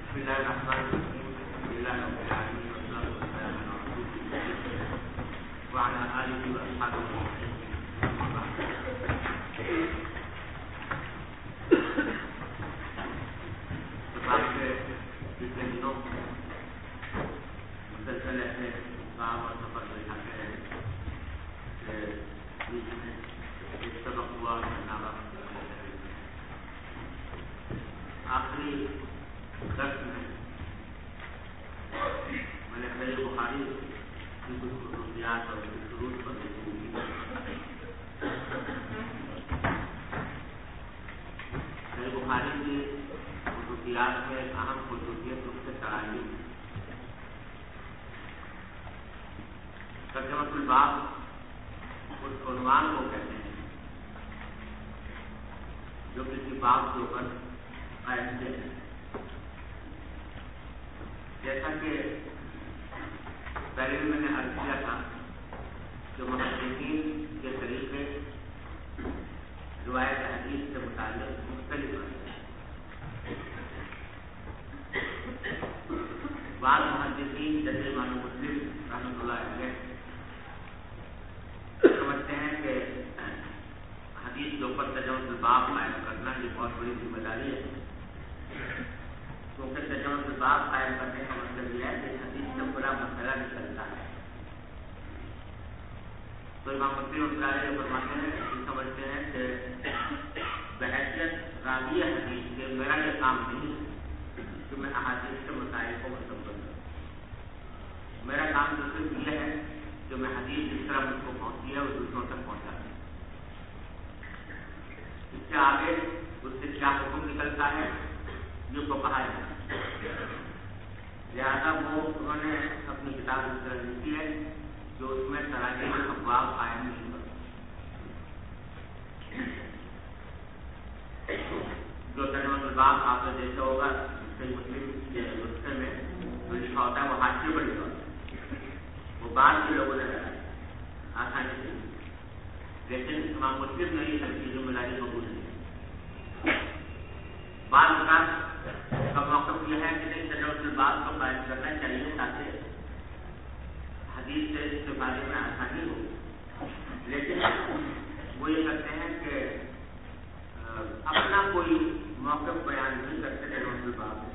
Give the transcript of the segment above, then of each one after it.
بسم الله الرحمن الرحيم الحمد لله رب العالمين والصلاة والسلام على رسول الله وعلى آله وأصحابه أجمعين. پچھلے دنوں مسلسل ایسے کام اور سفر دکھاتے ہیں کہ بیچ میں ایک سبق ہوا آخری درس میں نے صحیح بخاری کی کچھ خصوصیات اور شروع پر صحیح بخاری کی خصوصیات میں اہم خصوصیت اس سے تراجم ترجمۃ الباب اس عنوان کو کہتے ہیں جو کسی باب کے اوپر قائم کیا ہے. جیسا کہ پہلے بھی میں نے عرض کیا تھا کہ محدثین کے طریقے روایت حدیث سے متعلق مختلف ہیں. بعض محدثین جیسے امام مسلم رحمۃ اللہ علیہ سمجھتے ہیں کہ حدیث کے اوپر ترجمۃ الباب قائم کرنا یہ بہت بڑی ذمہ داری ہے، کیونکہ ترجمۃ الباب قائم کرنے کا مطلب یہ ہے کہ حدیث سے بڑا مسئلہ نکلتا ہے. تو امام مسلم رحمۃ اللہ علیہ فرماتے ہیں کہ سمجھتے ہیں کہ بحیثیت راوی حدیث کے میرا یہ کام نہیں ہے کہ میں احادیث کے مسائل کو مکمل کروں. میرا کام تو صرف یہ ہے کہ میں حدیث جس طرح مجھ کو پہنچی ہے وہ دوسروں تک پہنچا دوں. اس سے آگے اس سے کیا حکم نکلتا ہے یہ کو کہا جاتا ہے. لہٰذا وہ انہوں نے اپنی کتاب اس طرح لکھی ہے جو اس میں تراجم ابواب قائم نہیں کرتا. جو ترجمۃ الباب آپ نے دیکھا ہوگا صحیح مسلم کے نسخے میں جو لکھا ہوتا ہے وہ حاشیے پر لکھا ہوتا ہے، وہ بعد کے لوگوں نے لگایا آسانی سے، لیکن امام مسلم نے یہ سب چیزوں میں لائی قبول نہیں. بعض اوقات کا موقف یہ ہے کہ نہیں ترجمۃ الباب کو قائم کرنا چاہیے تاکہ حدیث سے استفادے میں آسانی ہو، لیکن وہ یہ کرتے ہیں کہ اپنا کوئی موقف بیان نہیں کرتے ترجمۃ الباب میں،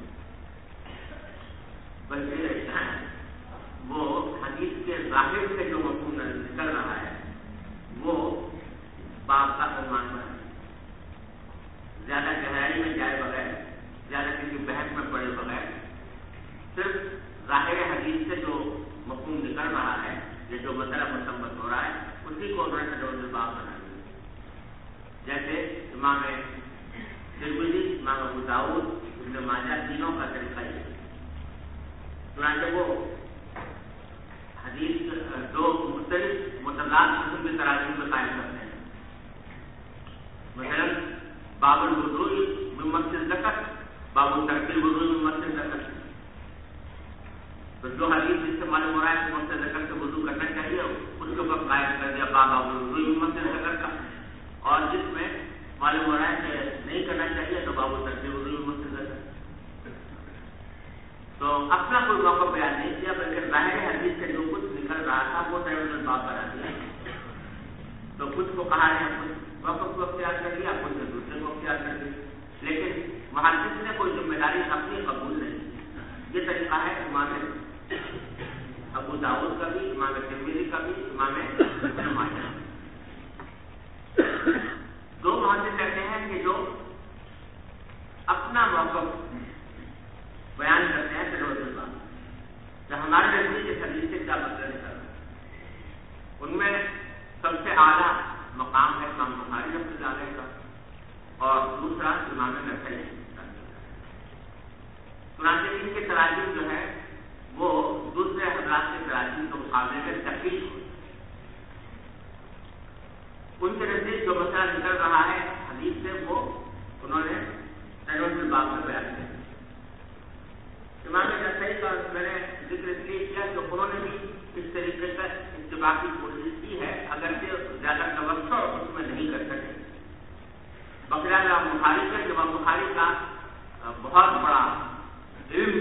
بلکہ وہ حدیث کے ظاہر سے جو مفہوم نکل رہا ہے وہ باب کا عنوان بنا، زیادہ گہرائی میں جائے بغیر، زیادہ کسی بحث میں پڑے بغیر، صرف ظاہر حدیث سے جو مفہوم نکل رہا ہے یا جو مسئلہ مستمت ہو رہا ہے اسی کو انہوں نے ترجمۃ الباب بنا دیا. جیسے امام ترمذی، امام ابو داؤد، ابن ماجہ تینوں کا طریقہ یہ ہے. چنانچہ وہ حدیث دو مختلف متضاد قسم کے تراجم میں قائم کرتے ہیں. مثلا باب الوضوء من مس الذکر، باب ترک الوضوء من مس الذکر. تو جو حدیث جس سے معلوم ہو رہا ہے کہ مس الذکر سے وضو کرنا چاہیے اس کے اوپر قائم کر دیا باب الوضوء من مس الذکر کا، اور جس میں معلوم ہو رہا ہے کہ نہیں کرنا چاہیے تو باب ترک الوضوء من مس الذکر. تو اپنا کوئی موقع بیان نہیں کیا بلکہ ظاہر حدیث سے جو کچھ نکل رہا تھا وہ ترجمۃ الباب بنا دیا. تو کچھ کو کہا ہے کچھ وقت کو اختیار کر لیا، کچھ نے دوسرے کو اختیار کر لیا، لیکن محدث نے کوئی ذمہ داری اپنی قبول نہیں. یہ طریقہ ہے امام ابو داؤد کا بھی، امام ترمذی کا بھی، امام ابن ماجہ. دو محدث کہتے ہیں کہ جو اپنا موقف بیان کرتے ہیں ترجمۃ الباب کہ ہمارے نزدیک اس حدیث سے کیا مطلب نکل رہا ہے. ان میں سب سے اعلیٰ مقام ہے امام بخاری رحمۃ اللہ علیہ کا، اور دوسرا امام نسائی. چنانچہ ان کے تراجم جو ہے وہ دوسرے حضرات کے تراجم کے مقابلے میں تفصیل ہو. ان کے نزدیک جو مسئلہ نکل رہا ہے حدیث سے وہ انہوں نے ترجمۃ الباب میں بیان کیا. امام نسائی کا میں نے ذکر اس لیے کیا کہ انہوں نے بھی اس طریقے کا اتباع کی کوشش کی ہے، اگرچہ زیادہ توسع اس میں نہیں کر سکے. بقیہ امام بخاری کا بہت بڑا علم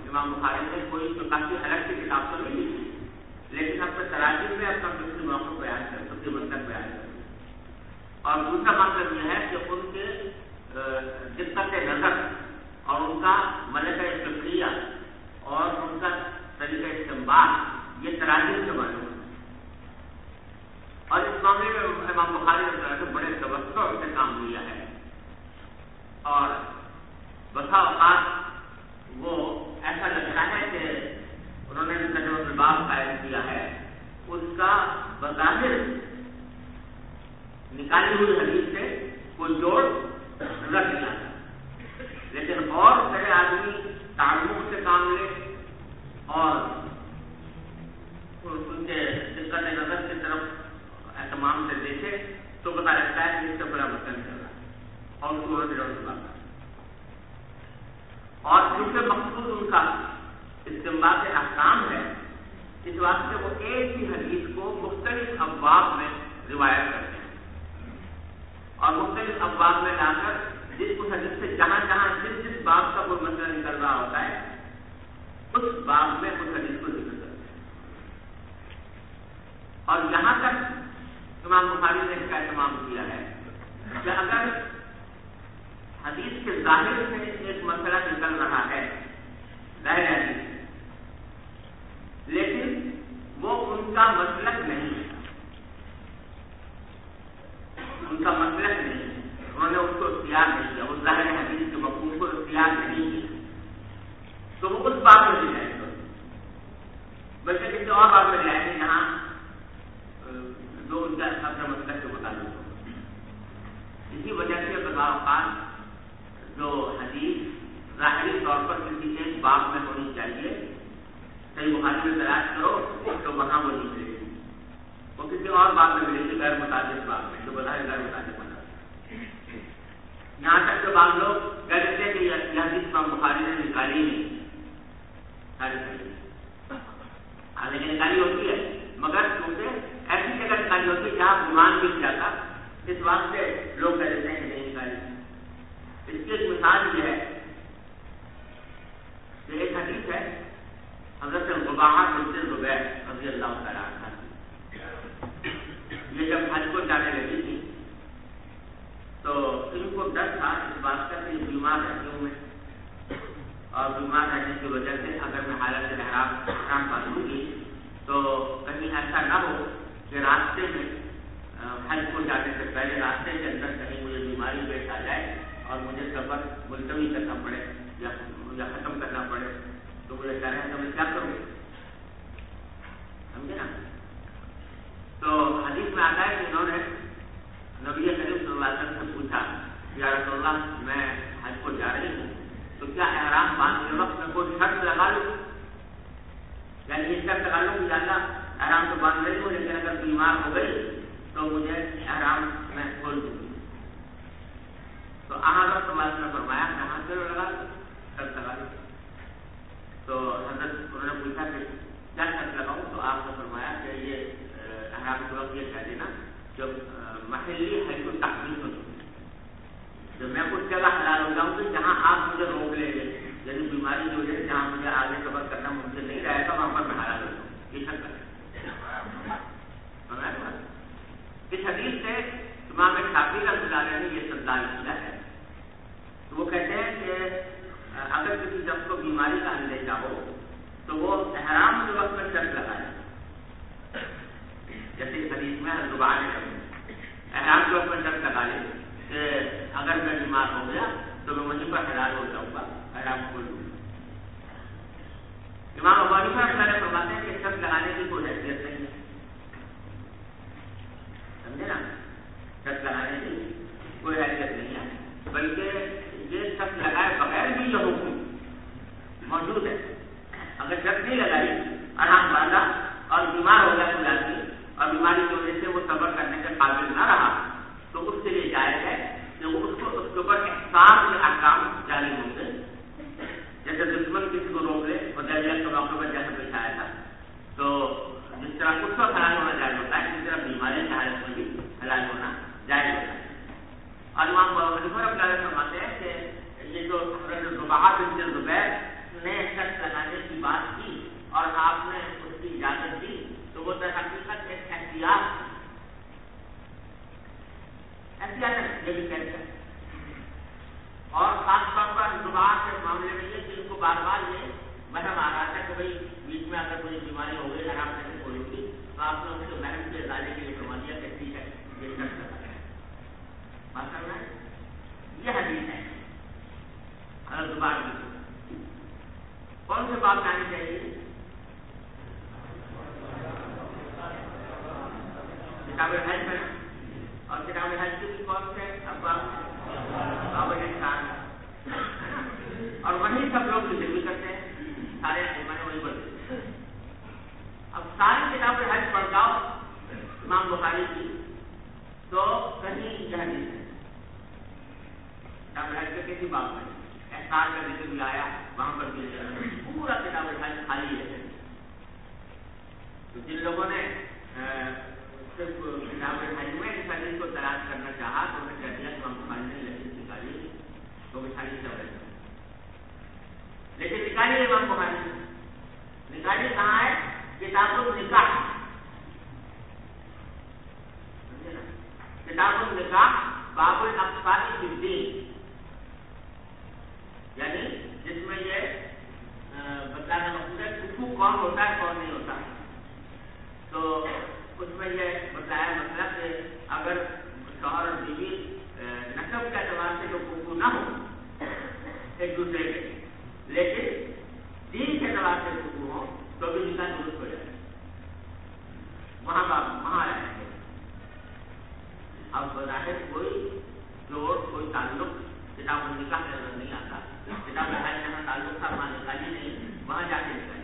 امام بخاری نے کوئی کافی الگ سے کتاب تو نہیں لکھی، لیکن اپنے تراجم میں اپنا فکری موقع بیان کر فکری مطلب بیان کر۔ اور دوسرا مطلب یہ ہے کہ ان کے دقت نظر اور ان کا ملکہ فکریہ اور ان کا طریقہ استنباط یہ تراجم سے معلوم ہے۔ اور اس معاملے میں امام بخاری نے بڑے توقع سے کام لیا ہے، اور بسا اوقات وہ ایسا لگتا ہے کہ انہوں نے تجربہ الباب قائم کیا ہے، اس کا بظاہر نکالی ہوئی حدیث سے کوئی جوڑ رکھ لیا، لیکن اور بڑے آدمی تعلق سے کام لے اور ان کے دقت نظر کی طرف اہتمام سے دیکھے تو پتا لگتا ہے کہ اس سے بڑا مسئلہ چل رہا ہے اور صورت جوڑ بات۔ اور کیونکہ مقصود ان کا استنباط احکام ہے، اس واسطے وہ ایک ہی حدیث کو مختلف ابواب میں روایت کرتے ہیں اور مختلف ابواب میں لا کر جس حدیث سے جہاں جہاں جس باب کا کوئی مسئلہ نکل رہا ہوتا ہے اس باب میں اس حدیث کو ذکر کرتے ہیں۔ اور یہاں تک امام بخاری نے اس کا اہتمام کیا ہے کہ اگر حدیث کے ظاہر سے ایک مسئلہ نکل رہا ہے ظاہر حدیث، لیکن وہ ان کا مسلک نہیں ہے، ان کا مسلک نہیں ہے، انہوں نے اس کو اختیار نہیں کیا، اس ظاہر حدیث کے مفہوم کو اختیار نہیں کیا، تو وہ اس بات میں نہیں جائیں گے، بلکہ کسی اور بات میں جائیں گے جہاں جو ان کا اپنے مسلک کے مطابق ہو۔ اسی وجہ سے بقا اوقات جو حدیث ظاہری طور پر کسی ایک باب میں ہونی چاہیے، صحیح بخاری میں تلاش کرو تو وہاں وہ نہیں ملے گی، وہ کسی اور بات میں ملے گی غیر متعدد بات میں جو بظاہر غیر متعدد بنا۔ یہاں تک کہ بعض لوگ کہہ دیتے ہیں کہ یہ حدیث امام بخاری نے نکالی نہیں، لیکن نکالی ہوتی ہے، مگر کیونکہ ایسی جگہ نکالی ہوتی ہے جہاں گمان بھی کیا تھا، اس واسطے لوگ کہہ دیتے ہیں کہ نہیں نکالی۔ اس کی ایک مثال یہ ہے کہ ایک حدیث ہے حضرت رباحہ بنت زبیر رضی اللہ تعالیٰ عنہ، یہ جب حج کو جانے لگی تھی تو ان کو ڈر تھا اس بات کا کہ بیمار رہتی ہوں میں، اور بیمار رہنے کی وجہ سے اگر میں حالت احرام باندھوں گی تو کہیں ایسا نہ ہو کہ راستے میں حج کو جانے سے پہلے راستے کے اندر کہیں مجھے بیماری پیش آ جائے اور مجھے سفر ملتوی کرنا پڑے یا ختم کرنا پڑے، تو مجھے ڈر ہے تو میں کیا کروں، سمجھے نا۔ تو حدیث میں آتا ہے کہ انہوں نے نبی کریم صلی اللہ علیہ وسلم سے پوچھا یا رسول اللہ میں حج کو جا رہی ہوں تو کیا احرام باندھتے وقت میں کوئی شرط لگا لوں، یعنی یہ شرط لگا لوں کہ اللہ احرام تو باندھ رہی ہوں لیکن اگر بیمار ہو گئی تو مجھے احرام میں کھول دوں گی، تو حضرت صلی اللہ علیہ وسلم نے فرمایا کہاں سے لگا لوں، شرط لگا لوں۔ تو حضرت انہوں نے پوچھا کہ کیا شرط لگاؤں، تو آپ نے فرمایا کہ یہ احرام کے وقت یہ کہہ دینا جب محلی حج کو تحریم ہو چکی، جب میں کچھ جگہ حلال ہو جاؤں گی جہاں آپ مجھے روک لیں گے، یعنی بیماری کی وجہ سے جہاں مجھے آگے سفر کرنا ممکن نہیں رہے گا وہاں پر میں حلال ہو جاؤں، یہ شرط ہے۔ اس حدیث سے امام شافعی رحمۃ اللہ علیہ نے یہ استدلال کیا ہے، تو وہ کہتے ہیں کہ اگر کسی شخص کو بیماری کا اندیشہ ہو تو وہ احرام کے وقت میں شرط لگائے، جیسے اس حدیث میں زبان احرام کے وقت میں شرط لگا لے کہ اگر میں بیمار ہو گیا تو میں وہیں پر حلال ہو جاؤں گا، احرام کھول دوں گا۔ امام ابو حنیفہ رحمۃ اللہ فرماتے ہیں کہ شرط لگانے کی کوئی حیثیت نہیں ہے، سمجھے نا، شرط لگانے کی کوئی حیثیت نہیں ہے، بلکہ یہ شرط لگائے بغیر بھی یہ حکم موجود ہے۔ اگر شرط نہیں لگائی، احرام باندھا اور بیمار ہو گیا کوئی آدمی اور بیماری کی وجہ سے وہ صبر کرنے کے قابل نہ رہا تو اس کے لیے جائز ہے کہ وہ اس کے اوپر احساس کے احکام جاری ہوں گے، جیسے دشمن کسی کو روک لے اور دہلیت کے موقع پر جیسے پیش آیا تھا، تو جس طرح اس وقت حلال ہونا جائز ہوتا ہے اسی طرح بیماری کی حالت میں بھی حلال ہونا جائز ہوتا ہے۔ اور امام ابو حنیفہ رحمۃ اللہ فرماتے ہیں کہ یہ جو حضرت رباحہ بنت زبیر نے شرط لگانے بار بار یہ محرم آ رہا تھا کہ بھائی بیچ میں اگر کوئی بیماری ہو گئی آرام سے کوئی ہوگی تو آپ نے اس کے محرم کے ازالے کے لیے فرما دیا کہ ٹھیک ہے یہ شرط لگا ہے بات کرنا ہے. یہ حدیث ہے اگر دوبارہ کون سے بات آنی چاہیے؟ کتاب الحج میں. اور کتاب الحج کی کون سے ابواب احسان اور وہیں سب لوگ ذکر بھی کرتے ہیں سارے میں وہی بولتے. اب ساری کتاب الحج پڑھ جاؤ امام بخاری کی تو کہیں یہ حدیث ہے کتاب الحج کے کسی بات میں احسان کا ذکر بھی آیا وہاں پر بھی پورا کتاب الحج خالی ہے. تو جن لوگوں نے صرف کتاب الحج میں اس حدیث کو تلاش کرنا چاہا تو انہیں کہہ دیا کہ امام بخاری نے لکھت نکالی تو بچھائی چل رہی لیکن نکالی امام بخاری نکالی کہاں ہے؟ کتاب النکاح. کتاب النکاح باب الاقسام فی الدین یعنی جس میں یہ بتانا مقصود ہے کفو کون ہوتا ہے کون نہیں ہوتا. تو اس میں یہ بتایا مطلب کہ اگر شوہر اور بیوی نسب کے اعتبار سے جو کفو نہ ہو ایک دوسرے کے لیکن دین کے اعتبار سے کفو ہو تو بھی نکاح درست ہو جائے وہاں رہیں گے. اب بظاہر کوئی جوڑ کوئی تعلق کتاب النکاح کے نظر نہیں آتا. کتاب الحج جہاں تعلق تھا وہاں نکالی نہیں وہاں جا کے نکالی.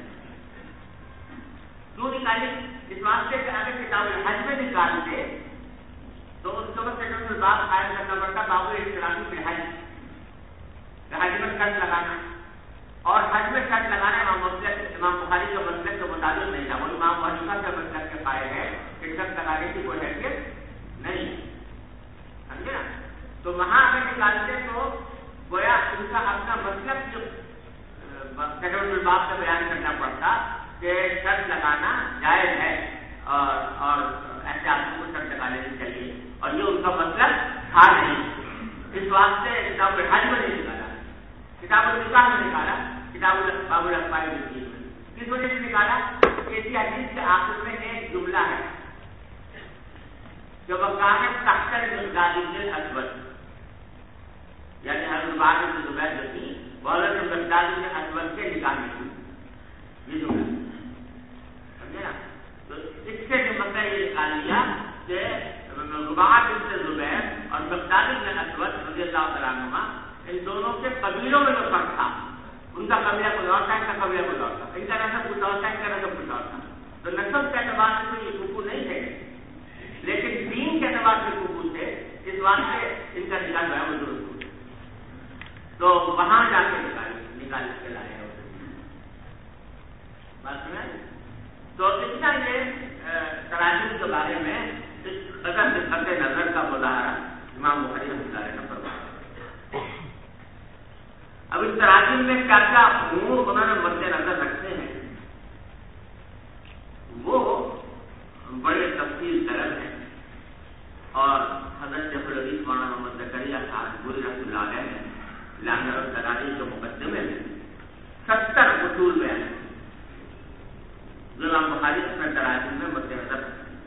کیوں نکالی؟ اس واسطے کہ اگر کتاب الحج میں نکالتے تو اس وقت سیکنڈ باب قائم کرنا پڑتا باب الاحترام فی الحج. حج میں شرط لگانا اور حج میں شرط لگانا امام بخاری کے مسلک کے مطابق نہیں تھا. وہ امام حنیفہ کے مسلک کے قائل ہے کہ شرط لگانے کی کوئی حیثیت نہیں سمجھے نا. تو وہاں اگر نکالتے تو گویا ان کا اپنا مسلک جو سیکنڈ الباب سے بیان کرنا پڑتا کہ شرط لگانا جائز ہے اور ایسے آدمی کو شرط لگا لینی چاہیے اور یہ ان کا مطلب تھا نہیں. اس واسطے کتاب الحج میں نہیں نکالا کتاب النکاح میں نکالا کتاب باب الاقسام فی الدین میں. کس وجہ سے نکالا؟ اسی حدیث کے آخر میں ایک جملہ ہے جو وکانہ تحت المقداد بن الاسود یعنی حضرت بعد بن زبیر جو تھی وہ حضرت مقداد بن الاسود کے نکاح میں تھی. یہ جملہ سمجھے نا. تو اس سے جو مسئلہ یہ نکال لیا کہ رباعہ بن زبیر اور مقداد بن الاسود رضی اللہ تعالیٰ عنہما ان دونوں کے قبیلوں میں جو فرق تھا ان کا قبیلہ کچھ اور تھا ان کا قبیلہ کچھ اور تھا. ان کا نسب کچھ اور تھا ان کا نسب کچھ اور تھا. تو نسب کے اعتبار سے تو یہ کفو نہیں تھے لیکن دین کے اعتبار سے کفو تھے. اس واسطے ان کا نکال گیا وہ درست ہو تو وہاں جا کے نکال کے لائے بات سمجھ. تو اتنا یہ تراجم کے بارے میں اس قدر صحت نظر کا مظاہرہ امام بخاری رحمۃ اللہ نے فرمایا. اب اس تراجم میں کیا کیا امور انہوں نے مد نظر رکھتے ہیں وہ بڑے تفصیل طلب ہیں اور حضرت شیخ الحدیث مولانا محمد زکریا صاحب گوری رحمۃ اللہ علیہ نے لامہ الدلائل کے مقدمے میں 70 اصول بیان ہیں جو امام بخاری اپنے تراجم میں مد نظر رکھتے ہیں.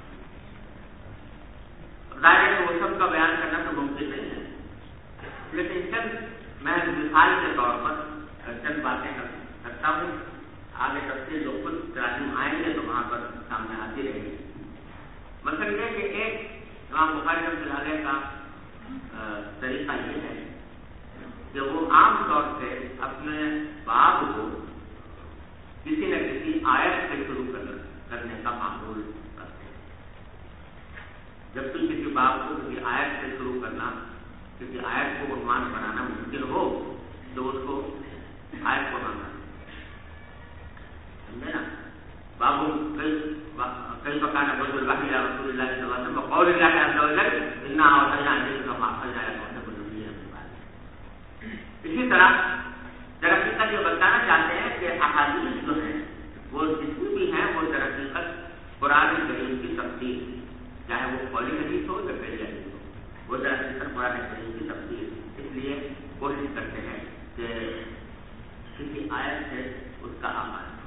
ظاہر ہے وہ سب کا بیان کرنا تو ممکن نہیں ہے لیکن چند میں مثال کے طور پر چند باتیں کرتا ہوں. آگے تفصیل جو خود تراجم آئیں گے تو وہاں پر سامنے آتی رہے گی. مثلاً یہ کہ ایک امام بخاری رحمۃ اللہ علیہ کا طریقہ یہ ہے کہ وہ عام طور سے اپنے باب کو کسی نہ کسی آیت سے شروع کرنے کا معمول رکھتے ہیں. جب بھی کسی باب کو کسی آیت سے شروع کرنا کسی آیت کو عنوان بنانا ممکن ہو تو اس کو آیت کو ماننا سمجھے نا. بابو کئی مکان ابو الوحی رسول اللہ صلی اللہ علیہ وسلم قول اللہ عز و جل انا اوحینا الیک کما اوحینا الی نوح. اسی طرح در حقیقت یہ بتانا چاہتے ہیں کہ احادیث جو ہیں وہ جتنی بھی ہیں وہ در حقیقت قرآن کریم کی تفسیر چاہے وہ قولی حدیث ہو یا فعلی حدیث ہو وہ در حقیقت قرآن کریم کی تفسیر. اس لیے کوشش کرتے ہیں کہ کسی آیت سے اس کا آغاز ہو۔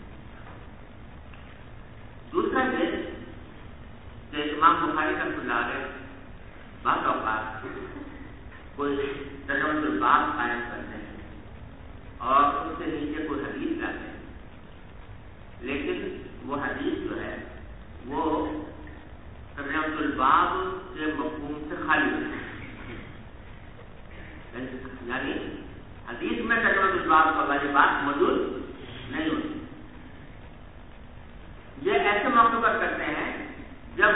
دوسرا یہ کہ امام بخاری رحمۃ اللہ علیہ بعض اوقات کوئی ترجمۃ الباب قائم کرتے ہیں اور اس سے نیچے کوئی حدیث لاتے ہیں، لیکن وہ حدیث جو ہے وہ ترجمۃ الباب کے مفہوم سے خالی ہوتی ہے، یعنی حدیث میں ترجمۃ الباب کا والی بات موجود نہیں ہوتی۔ یہ ایسے موقع پر کرتے ہیں جب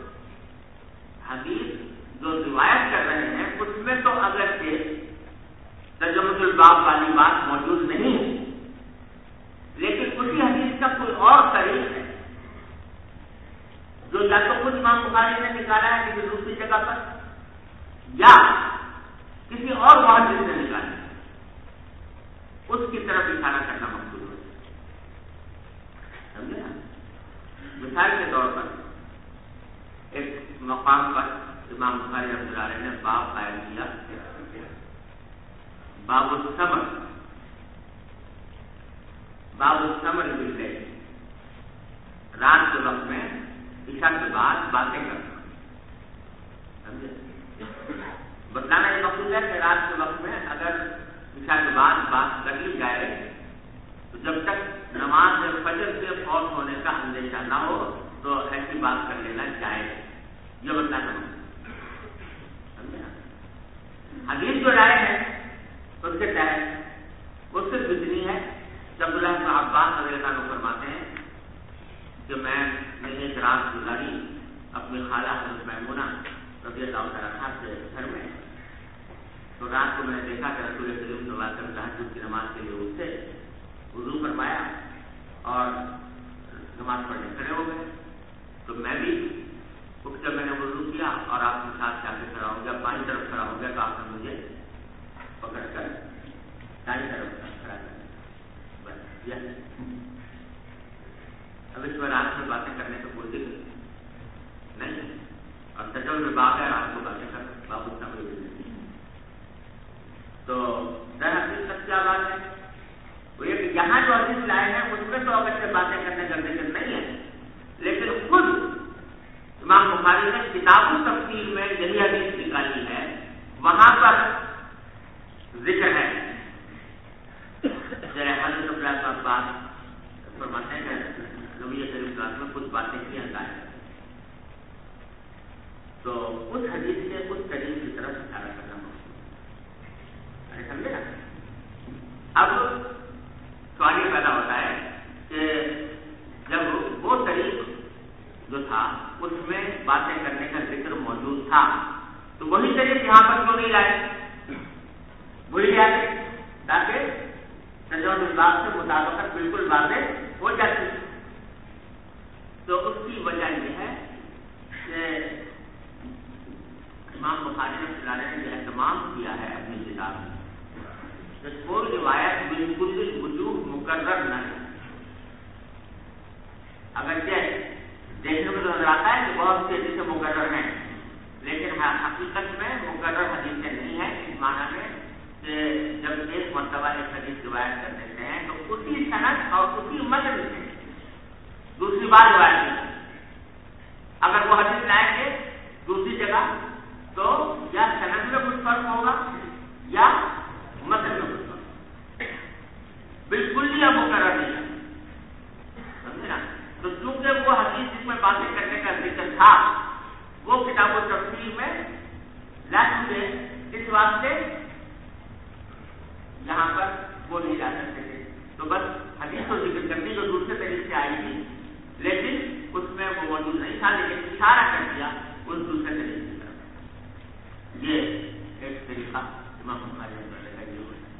حدیث جو روایت کر رہے ہیں اس میں تو اگر سے ترجمۃ الباب والی بات موجود نہیں ہے، لیکن اسی حدیث کا کوئی اور طریق ہے جو یا تو خود امام بخاری نے نکالا ہے کسی دوسری جگہ پر یا کسی اور محدث نے نکالا ہے، اس کی طرف اشارہ کرنا مقصود ہوتا ہے، سمجھے نا؟ مثال کے طور پر ایک مقام پر امام بخاری رحمۃ اللہ علیہ نے باب قائم کیا، باب الصبر، باب الصبر باللیل، رات کے وقت میں عشاء کے بعد باتیں کرنا، سمجھے؟ بتلانا یہ مقصود ہے کہ رات کے وقت میں اگر عشاء کے بعد بات کر لی جائے تو جب تک نماز فجر کے فوت ہونے کا اندیشہ نہ ہو تو ایسی بات کر لینا چاہیے، یہ بتلانا سمجھے؟ حدیث جو رائے ہے اس کے تحت اس سے اتنی ہے کہ عبداللہ بن عباس رضی اللہ عنہ فرماتے ہیں کہ میں نے ایک رات گزاری اپنی خالہ حضرت میمونہ رضی اللہ تعالیٰ عنہا کے گھر میں، تو رات کو میں نے دیکھا کہ رسول کریم صلی اللہ علیہ وسلم تہجد کی نماز کے لیے اٹھے، وضو فرمایا اور نماز پڑھنے کھڑے ہو گئے، تو میں بھی اٹھ کر میں نے وضو کیا اور آپ کے ساتھ جا کے کھڑا ہو گیا، بائیں طرف کھڑا ہو گیا تو آپ نے مجھے پکڑ کر دائیں طرف کھڑا کر بس یہ۔ اب اس میں رات میں باتیں کرنے کا کوئی ذکر نہیں، اور تجربہ میں بات ہے رات کو باتیں کر باب الصبر باللیل، تو در حقیقت کیا بات ہے وہ یہ کہ یہاں جو حدیث لائے ہیں اس میں تو اگر سے باتیں کرنے کا ذکر نہیں ہے، لیکن خود امام بخاری نے کتاب التفسیر میں یہی حدیث نکالی ہے، وہاں پر ذکر ہے حضرت عبداللہ بن عباس فرماتے ہیں کہ نبی کریم صلی اللہ علیہ وسلم میں کچھ باتیں کی ہدایت، تو اس حدیث سے اس طریق کی طرف اشارہ کرنا مقصود، سمجھے نا؟ اب سوال یہ پیدا ہوتا ہے کہ جب وہ طریق جو تھا اس میں باتیں کرنے کا ذکر موجود تھا تو وہی طریق یہاں پر کیوں نہیں لائے؟ بھول جاتے تاکہ ترجمۃ الباب سے مطابقت بالکل واضح ہو جاتی، تو اس کی وجہ یہ ہے کہ امام بخاری رحمۃ اللہ علیہ نے یہ اہتمام کیا ہے اپنی کتاب میں کہ کوئی روایت بالکل وجوہ مقرر نہ ہے، اگرچہ دیکھنے میں تو نظر آتا ہے کہ بہت سی حدیثیں مقرر ہیں، لیکن حقیقت میں مقرر حدیثیں نہیں ہیں، اس معنی میں کہ جب ایک مرتبہ ایک حدیث روایت کر دیتے ہیں تو اسی سند اور اسی متن سے دوسری بار روایت نہیں، اگر وہ حدیث لائیں گے دوسری جگہ تو یا سند میں کچھ فرق ہوگا یا متن میں کچھ فرق، بالکل ہی مقرر نہیں ہے، سمجھے نا؟ تو چونکہ وہ حدیث جس میں باتیں کرنے کا ذکر تھا وہ کتاب و تفسیر میں لازم ہے، اس واسطے یہاں پر وہ نہیں جا سکتے تھے، تو بس حدیث کو ذکر کرنی جو دوسرے طریقے سے آئی تھی لیکن اس میں وہ موجود نہیں تھا، لیکن اشارہ کر دیا اس دوسرے طریقے کی طرف، یہ ایک طریقہ امام بخاری رحمۃ اللہ علیہ کا ہے۔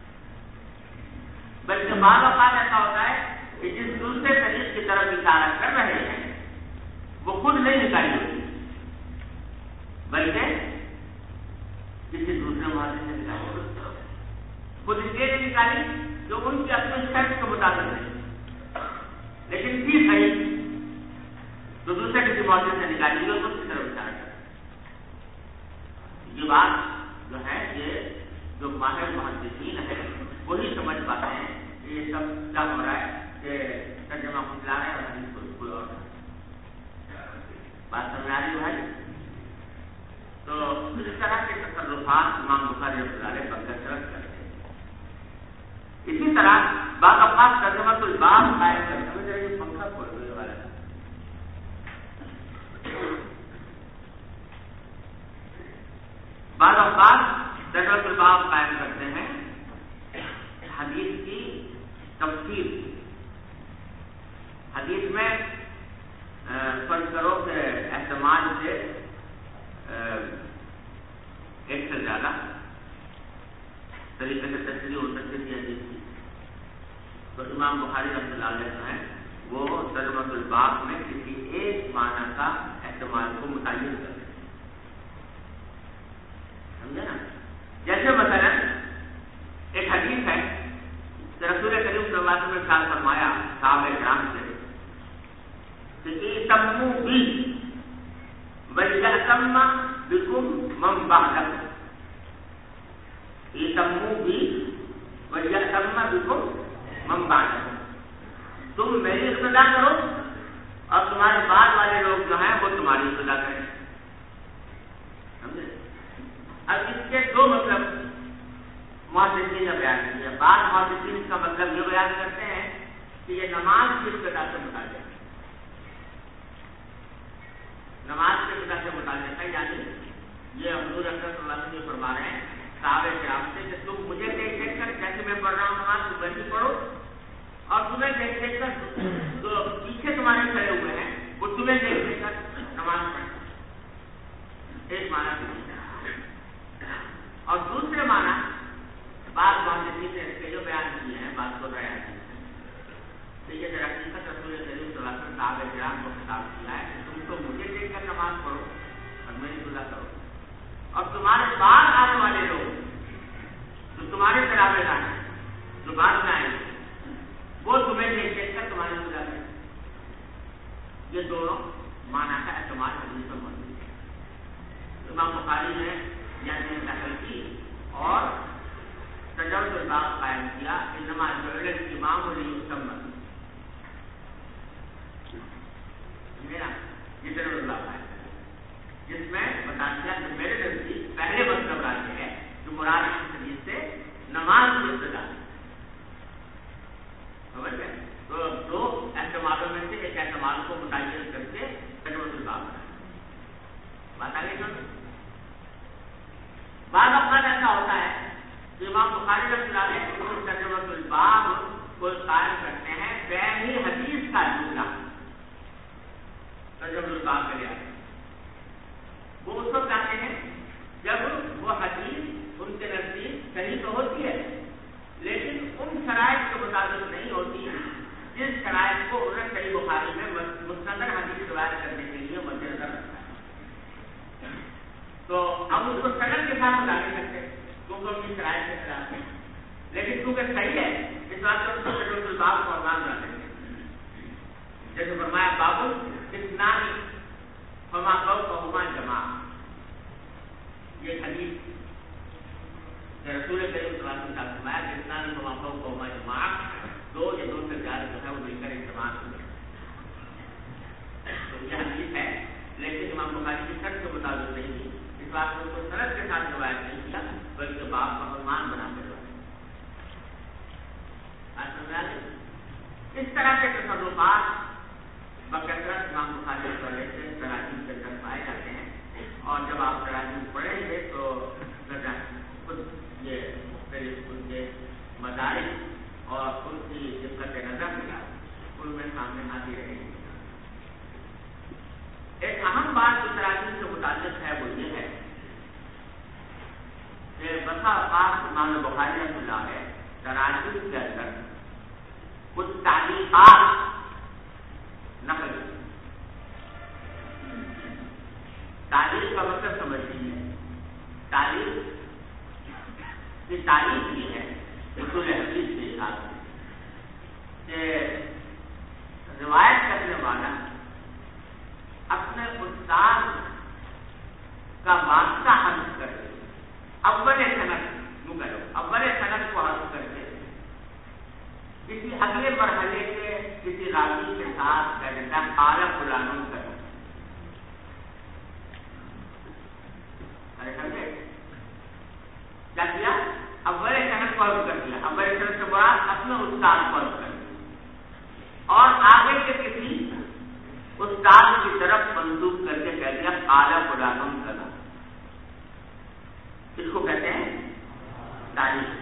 بلکہ بعض اوقات ایسا ہوتا ہے کہ جس دوسرے طریق کی طرف اشارہ کر رہے ہیں وہ خود نہیں نکالی ہوتی بلکہ کسی دوسرے محاذ سے نکالی ہوتی، خود اس لیے نہیں نکالی جو ان کی اپنی شرط کے مطابق نہیں، لیکن بھی صحیح جو دوسرے کسی محاذ سے نکالی ہوئی اس کی طرف اشارہ کر۔ یہ بات جو ہے یہ جو ماہر محدثین ہیں وہی سمجھ پاتے ہیں کیا ہو رہا ہے کہ ترجمہ کچھ لا رہے ہیں اور حدیث کو کوئی اور بات سمجھ آ رہی ہے بھائی. تو اس طرح کے تصرفات امام بخاری رحمۃ اللہ علیہ پر کثرت کرتے ہیں. اسی طرح بعض اوقات ترجمہ تو باب قائم کرتے ہیں. یہ پنکھا کھول دو یہ والا. بعض اوقات ترجمہ الباب قائم کرتے ہیں حدیث کی تفسیر. حدیث میں فرض کرو کہ احتمال سے ایک سے زیادہ طریقے سے تشریح ہو سکتی تھی حدیث کی. تو امام بخاری رحمۃ اللہ علیہ جو ہے وہ ترجمۃ الباب میں کسی ایک معنی کا احتمال کو متعین کرتے ہیں. سمجھے نا؟ جیسے مثلا ایک حدیث ہے کہ رسول کریم صلی اللہ علیہ وسلم نے ارشاد فرمایا صحابہ کرام سے کہ تمو بی وَلْيَأْتَمَّ بِكُمْ مَنْ بَعْدَكُمْ. تمو بی وَلْيَأْتَمَّ بِكُمْ مَنْ بَعْدَكُمْ. تم میری اقتدا کرو اور تمہارے بعد والے لوگ جو ہیں وہ تمہاری اقتدا کریں. سمجھے؟ اب اس کے دو مطلب محدثین نے بیان کیا. بعض محدثین کا مطلب یہ بیان کرتے ہیں کہ یہ نماز کی اقتدا سے متعلق ہے. نماز کے اقتدا سے متعلق ہے. یعنی یہ حضور اکرم صلی اللہ علیہ وسلم فرما رہے ہیں صحابہ کرام سے کہ تم مجھے دیکھ دیکھ کر جیسے میں پڑھ رہا ہوں نماز تم ویسے پڑھو اور تمہیں دیکھ دیکھ کر جو پیچھے تمہارے کھڑے ہوئے ہیں وہ تمہیں دیکھ دیکھ کر نماز پڑھیں. ایک معنی. اور دوسرے معنی بعض محدثین نے اس کے جو بیان کیے ہیں بات کو بیان کی ہے. یہ در حقیقت رسول کریم صلی اللہ علیہ وسلم صحابہ کرام کو خطاب کیا ہے کہ تم تو مجھے دیکھ کر نماز پڑھو اور میری اقتدا کرو اور تمہارے بعد آنے والے لوگ جو تمہارے تابع دار ہیں جو بعد میں آئے وہ تمہیں دیکھ دیکھ کر تمہاری اقتدا کریں. یہ دونوں معنی کا اعتماد حدیث میں موجود ہے. امام بخاری نے یعنی نقل کی اور ترجمۃ الباب قائم کیا. انما جعل الامام لیؤتم. یہ ترجمۃ الباب ہے جس میں بتا دیا کہ میرے نزدیک پہلے مطلب راجح ہے جو مراد اس حدیث سے نماز کی ابتدا. سمجھ گئے؟ تو دو احتمالوں میں سے ایک احتمال کو متعین کر کے ترجمۃ الباب بات آگے چلو. بعض اوقات ایسا ہوتا ہے کہ امام بخاری رحمۃ اللہ علیہ ترجمۃ الباب کو قائم کرتے ہیں پہلی حدیث کا جملہ ترجمۃ الباب کے لیے. وہ اس وقت آتے ہیں جب وہ حدیث ان کے نزدیک صحیح تو ہوتی ہے لیکن ان شرائط کے مطابق نہیں ہوتی جس شرائط کو انہیں صحیح بخاری میں مستند حدیث روایت کرنے کے لیے مد نظر رکھا ہے. تو ہم اس کو سند کے ساتھ لا نہیں سکتے کیونکہ ان کی شرائط کے خلاف ہے. لیکن کیونکہ صحیح ہے اس بات کو ترجمۃ الباب کو عنوان لا سکتے. جیسے فرمایا بابو کتنا فما فوقہما جماع. یہ حدیث رسول کریم صلی اللہ علیہ وسلم نے فرمایا کتنا فما فوقہما جماع. دو یا دو سے زیادہ جو ہے وہ مل کر اجتماع ہوئے. تو یہ حدیث ہے لیکن امام بخاری کی شرط کے مطابق نہیں تھی. اس بات کو کوئی سند کے ساتھ روایت نہیں کیا بلکہ باب کا عنوان بنا کر اس طرح کے تصرفات بکثرت امام بخاری سے تراجم کے اندر پائے جاتے ہیں. اور جب آپ تراجم پڑھیں گے تو خود یہ مختلف ان کے مدارک اور ان کی دقت نظر ان میں سامنے آتی رہے گی. ایک اہم بات جو تراجم سے متعلق ہے وہ یہ ہے کہ بسا اوقات امام بخاری رحمۃ اللہ ہے تراجم کے اندر کچھ تعلیقات نقل. تعلیق کا مطلب سمجھ لیجیے. تعلیق کی تعریف یہ ہے اصول حدیث کے حساب سے کہ روایت کرنے والا اپنے استاد کا واسطہ حذف کر کے اول سند کو حذف کر کے کسی اگلے قال فلان کرنا. سمجھے کیا کیا؟ اول سند کو عرض کر دیا. اول سند سے مراد اپنے استاد کو عرض کر دیا اور آگے کے کسی استاد کی طرف منسوخ کر کے کہہ دیا قال فلان کرنا. اس کو کہتے ہیں تعریف.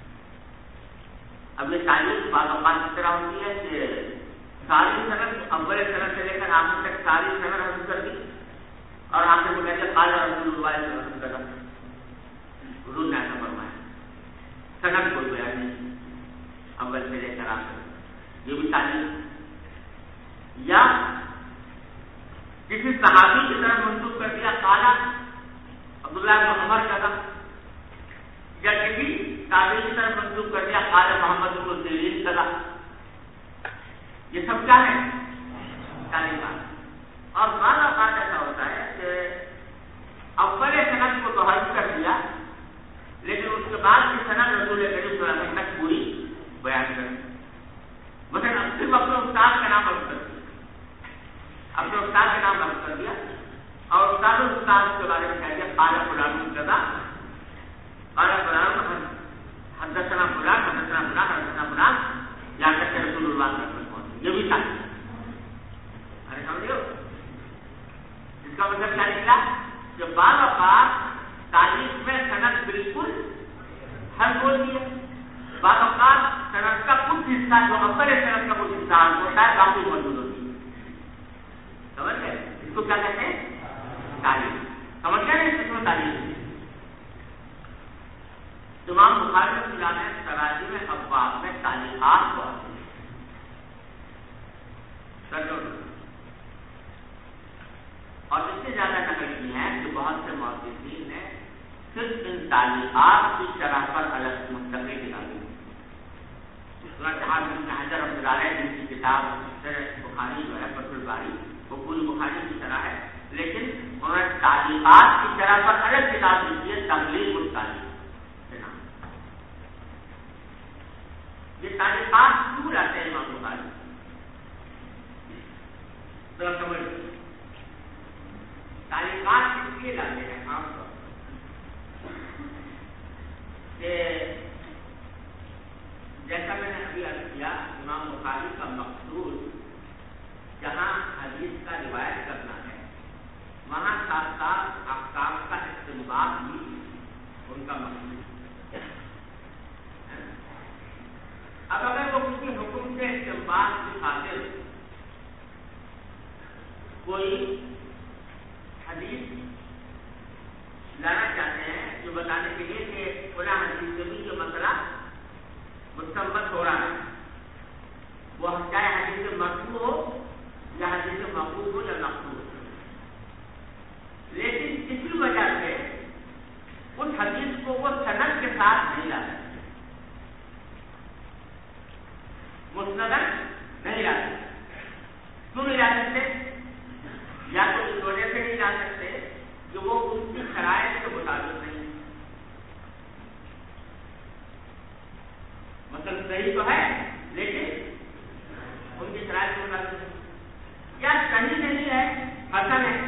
اب یہ تعریف بعض اوقات اس طرح ہوتی ہے کہ ساری سند اول سند سے لے کر آخر تک ساری سند حاصل کر دی اور آخر میں کہتے ہیں قال رسول اللہ صلی اللہ علیہ وسلم. حضور نے ایسا فرمایا. سند کوئی بیان نہیں اول سے لے کر آخر. یہ بھی تعریف. یا کسی صحابی کی طرف منسوخ کر دیا قال عبداللہ بن عمر کا تھا, یا کسی تابعی کی طرف منسوخ کر دیا قال محمد بن سیرین کا تھا. یہ سب کیا ہے؟ تعلیمات. اور بعض اوقات ایسا ہوتا ہے کہ اول سند کو تو حذف کر دیا لیکن اس کے بعد کی سند رسول کریم صلی اللہ علیہ وسلم تک پوری بیان کر دی. مثلا صرف اپنے استاد کا نام حذف کر دیا, اپنے استاد کا نام حذف کر دیا اور استاد کے بارے میں کہہ دیا قال فلان کذا قال فلان حدثنا فلان حدثنا فلان حدثنا فلان یہاں تک کہ رسول اللہ تک پہنچے. یہ بھی تھا. ارے سمجھ لو اس کا مطلب کیا نکلا کہ بعض اوقات تاریخ میں سند بالکل ہر بول دیا, بعض اوقات سند کا کچھ حصہ جو اول سند کا کچھ حصہ ہوتا ہے باقی موجود ہوتی ہے. سمجھ گئے؟ اس کو کیا کہتے ہیں؟ تاریخ. سمجھ گئے اس میں تاریخ. امام بخاری رحمۃ اللہ نے تراجم ابواب میں تعلیقات کو اور اس سے زیادہ نقل کی ہے کہ بہت سے محدثین نے صرف ان تعلیقات کی شرح پر الگ مستقل کتابیں حضر رحمۃ اللہ علیہ جن کی کتاب بخاری جو ہے فتح الباری وہ پوری بخاری کی شرح ہے, لیکن انہوں نے تعلیقات کی شرح پر الگ کتاب لکھی ہے تغلیب التعلیق. یہ تعلیقات کیوں لاتے ہیں امام بخاری؟ ذرا سمجھ. تعلیقات کس لیے لاتے ہیں عام طور کہ جیسا میں نے ابھی عرض کیا امام بخاری کا مقصود جہاں حدیث کا روایت کرنا ہے وہاں ساتھ ساتھ احکام کا استنباط بھی ان کا مقصود. اب اگر وہ کسی حکم کے استنباط کی خاطر کوئی حدیث لانا چاہتے ہیں جو بتانے کے لیے کہ فلاں حدیث سے بھی یہ مسئلہ مستنبط ہو رہا ہے, وہ چاہے حدیث مرفوع ہو یا حدیث موقوف ہو یا مقصود ہو, لیکن کسی وجہ سے اس حدیث کو وہ سند کے ساتھ نہیں لا سکتے, مستند نہیں لا سکتے. کیوں نہیں لا سکتے؟ یا تو اس وجہ سے نہیں لا سکتے کہ وہ اس کی شرائط کے مطابق نہیں. مطلب صحیح تو ہے لیکن ان کی شرائط کے مطابق نہیں. یا صحیح نہیں ہے, حسن ہے.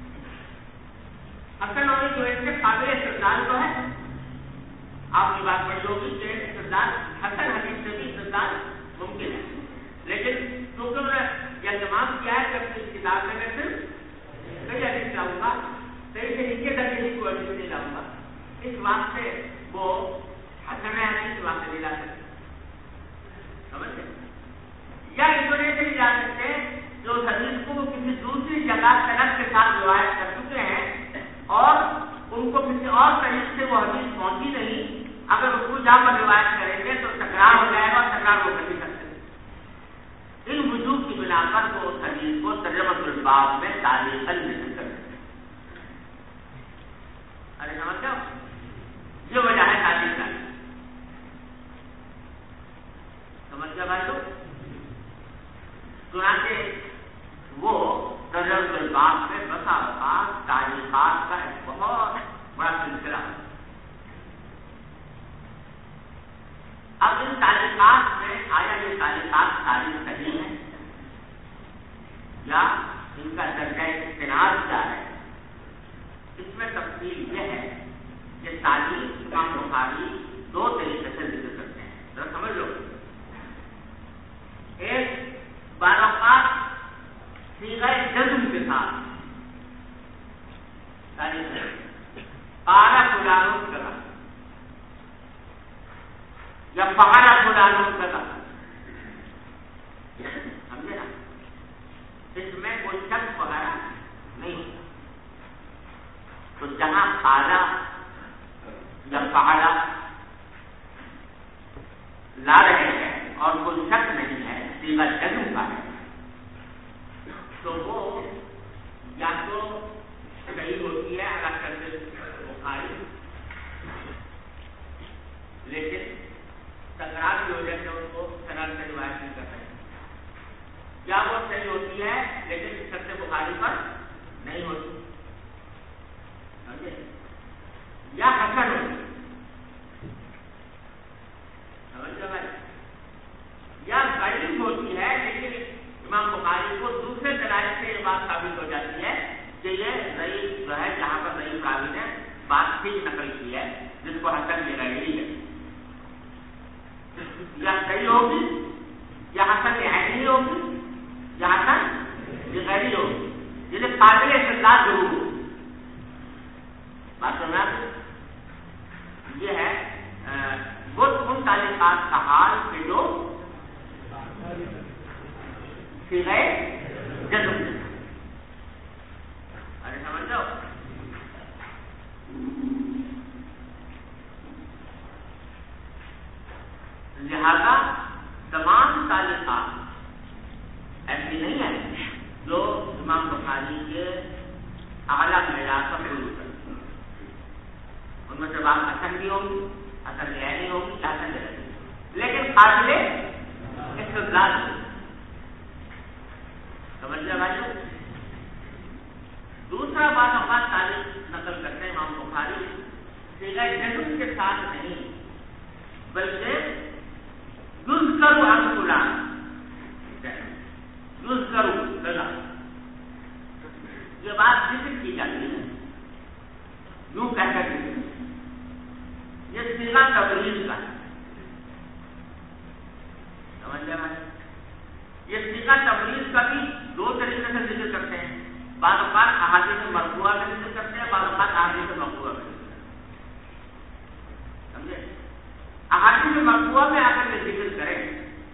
حسن ہونے کی وجہ سے قابل استدلال تو ہے. آپ کی بات بڑی ہوگی کہ استدلال حسن حدیث سے بھی استدلال ممکن ہے, لیکن کیونکہ انہوں نے یہ تمام کیا ہے کہ اپنی کتاب میں صرف کئی حدیث لاؤں گا, صحیح سے نیچے درجے کی کوئی حدیث نہیں لاؤں گا, اس واسطے وہ حسن حدیث کے واسطے نہیں لا سکتے. سمجھتے؟ یا اس وجہ سے نہیں لا سکتے جو حدیث کو وہ کسی دوسری جگہ سند کے ساتھ روایت کر چکے ہیں اور ان کو کسی اور طریقے سے وہ حدیث پہنچی نہیں. اگر اس کو جہاں پر روایت کریں گے تو تکرار ہو جائے گا اور تکرار وہ کر نہیں سکتے. ان وجوہ کی بنا پر وہ اس حدیث کو ترجمۃ الباب میں تعلیقاً ذکر کرتے ہیں. ارے سمجھتے ہو؟ یہ وجہ ہے تعلیق کا. سمجھ گیا بھائی لوگ؟ چنانچہ وہ ترجمۃ الباب میں بسا اوقات تعلیقات کا ایک بہت بڑا سلسلہ ہے. اب ان تعلیقات میں آیا یہ تعلیقات ساری صحیح ہیں یا ان کا درجہ استناد کیا ہے، اس میں تفصیل یہ ہے کہ تعلیم امام بخاری دو طریقے سے ذکر کرتے ہیں، ذرا سمجھ لو۔ ایک بعض اوقات صیغہ جزم کے ساتھ قال فلان کذا یا فعل فلان کذا، سمجھے نا، اس میں کوئی شک وغیرہ نہیں ہوتا۔ تو جہاں قال یا فعل لا رہے ہیں اور کوئی شک نہیں ہے، صیغہ جزم کا ہے، تو وہ یا تو صحیح ہوتی ہے الگ کرتے بخاری، لیکن تکرار کی وجہ سے ان کو سند سے روایت نہیں کر رہے، یا وہ صحیح ہوتی ہے لیکن شرط بخاری پر نہیں ہوتی، سمجھے، یا حسن ہوتی ہے، سمجھ لو بھائی، یا ضعیف ہوتی ہے لیکن امام بخاری کو دوسرے دلائل سے یہ بات ثابت ہو جاتی ہے کہ یہ ضعیف جو ہے، جہاں پر ضعیف راوی نے بات ٹھیک نقل کی ہے، جس کو حسن یہ غیری ہے، یا صحیح ہوگی یا حسن عینی ہوگی یا حسن یہ غیری ہوگی، جنہیں قابل استدلال ضرور ہو۔ بات سمجھا؟ یہ ہے ان تعلیقات کا حال کہ جو صیغہ جزم، ارے سمجھ لو، لہذا تمام تعلیقات ایسی نہیں ہے جو امام بخاری کے اعلیٰ معیار پر شروع کرتی ہیں، ان میں سے بات حسن بھی ہوگی، حسن عینی ہوگی، حسن غیری، لیکن قابل استدلال ہوگی، سمجھ لیا بھائیو۔ دوسرا بات اوقات تاریخ نقل کرتے ہیں امام بخاری صیغہ جزم کے ساتھ نہیں، بلکہ یذکر عن فلان، یذکر کذا، یہ بات ذکر کی جاتی ہے، یوں کہہ کر ذکر، یہ صیغہ تبریز کا ہے، سمجھ لیا بھائی۔ یہ صیغہ تبریز کا بھی دو طریقے سے ذکر کرتے ہیں، بعض اوقات احادیث مرفوعہ کا ذکر کرتے ہیں، بعض اوقات احادیث مقطوعہ کا ذکر کرتے ہیں، سمجھے۔ احادیث مرفوعہ میں اگر یہ ذکر کریں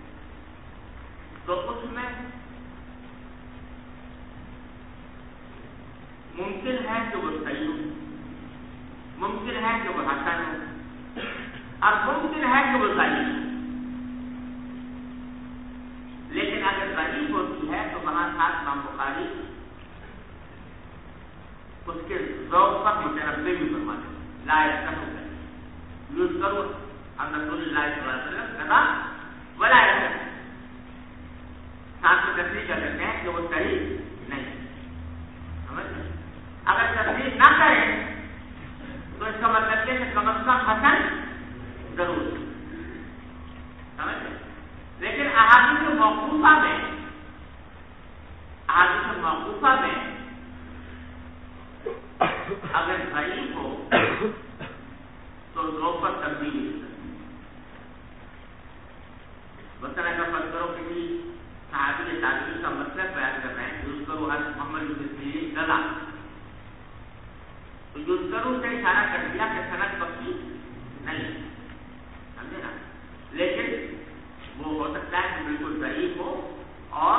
تو اس میں ممکن ہے کہ وہ صحیح ہو، ممکن ہے کہ وہ حسن ہو، اور ممکن ہے کہ وہ ضعیف ہو، لیکن اگر ضعیف ہوتی ہے تو وہاں ساتھ امام بخاری اس کے ذوق پر متنبع بھی فرما دیں، لا یذکر یوز کرو اب رسول اللہ صلی اللہ علیہ وسلم کذا ولا یذکر، ساتھ میں تصریح کر دیتے ہیں کہ وہ صحیح نہیں، سمجھ لیں۔ اگر تصریح نہ کریں تو اس کا مطلب یہ کہ کم از کم حسن ضرور، سمجھ لیں۔ لیکن احادیث موقوفہ میں، احادیث موقوفہ میں اگر ضعیف ہو تو ذوق پر تبدیلی نہیں کرتی۔ مثلا اگر فرض کرو کسی صحابی تابعی کا مطلب بیان کر رہے ہیں کہ اس کو وہ محمد بن سیرین کذا، تو یذکروا سے اشارہ کر دیا کہ سند پکی نہیں، سمجھے نا، لیکن وہ ہو سکتا ہے کہ بالکل ضعیف ہو اور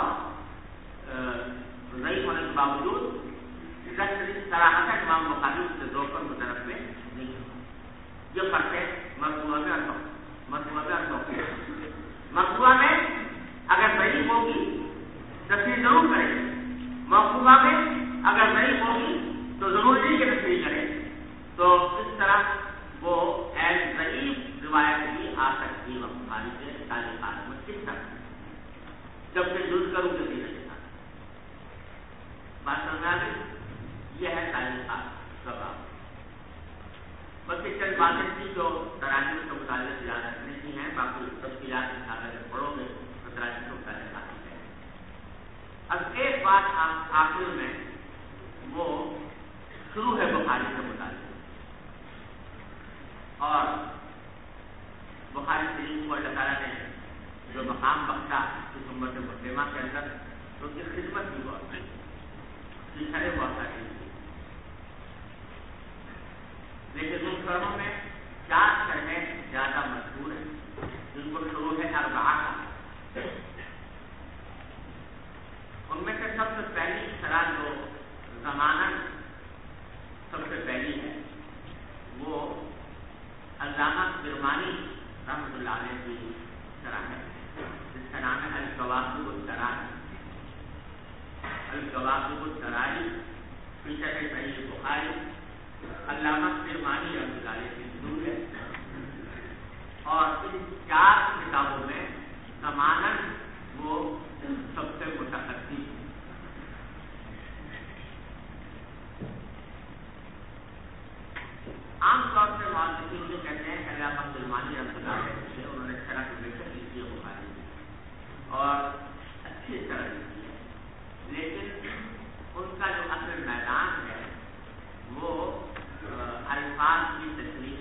ضعیف ہونے کے باوجود صراحت امام بخاری اس کے ذوق پر متنبع نہیں ہوتا۔ یہ فرق ہے مرفوع میں اور مرفوع میں اور موقوف۔ مرفوع میں اگر ضعیف ہوگی تصریح ضرور کریں، موقوفہ میں اگر ضعیف ہوگی تو ضرور نہیں کہ تصریح کریں، تو اس طرح وہ ایز ضعیف روایت بھی آ سکتی ہے بخاری کے تعلیقات میں، کس طرح جبکہ یذکر کے سیرے کے ساتھ۔ بات سمجھ آ گئی؟ یہ ہے تعلیقات کا باب۔ بس ایک چند باتیں تھیں جو تراجم کے متعلق یاد رکھنے کی ہیں، باقی تفصیلات اگر پڑھو گے تو تراجم کے متعلق آتی ہے۔ اب ایک بات آخر میں وہ شروع ہے بخاری سے متعلق، اور بخاری شریف کو اللہ تعالیٰ نے جو مقام بخشا اس امت مسلمہ کے اندر، تو اس کی خدمت بھی بہت ہے، سلسلے بہت سارے، لیکن ان شرحوں میں 4 شرحیں زیادہ مشہور ہیں، جن کو شروع ہے اربعہ کا۔ ان میں سے سب سے پہلی شرح جو زمانہ سب سے پہلی ہے وہ علامہ کرمانی رحمۃ اللہ علیہ کی شرح ہے، جس کا نام ہے القواقب الدرائی۔ القواقب الدرائی فی شرح صحیح بخاری، علامہ کرمانی رحمۃ اللہ علیہ کی شروع ہے، اور ان 4 کتابوں میں ضماناً وہ سب سے متقدم ہے۔ عام طور سے محدثین جو کہتے ہیں کہ علامہ کرمانی رحمۃ اللہ علیہ سے انہوں نے شرح کو بے شک لکھی ہے بخاری، اور اچھی شرح لکھی ہے، لیکن ان کا جو اصل میدان ہے وہ الفاظ کی تشریح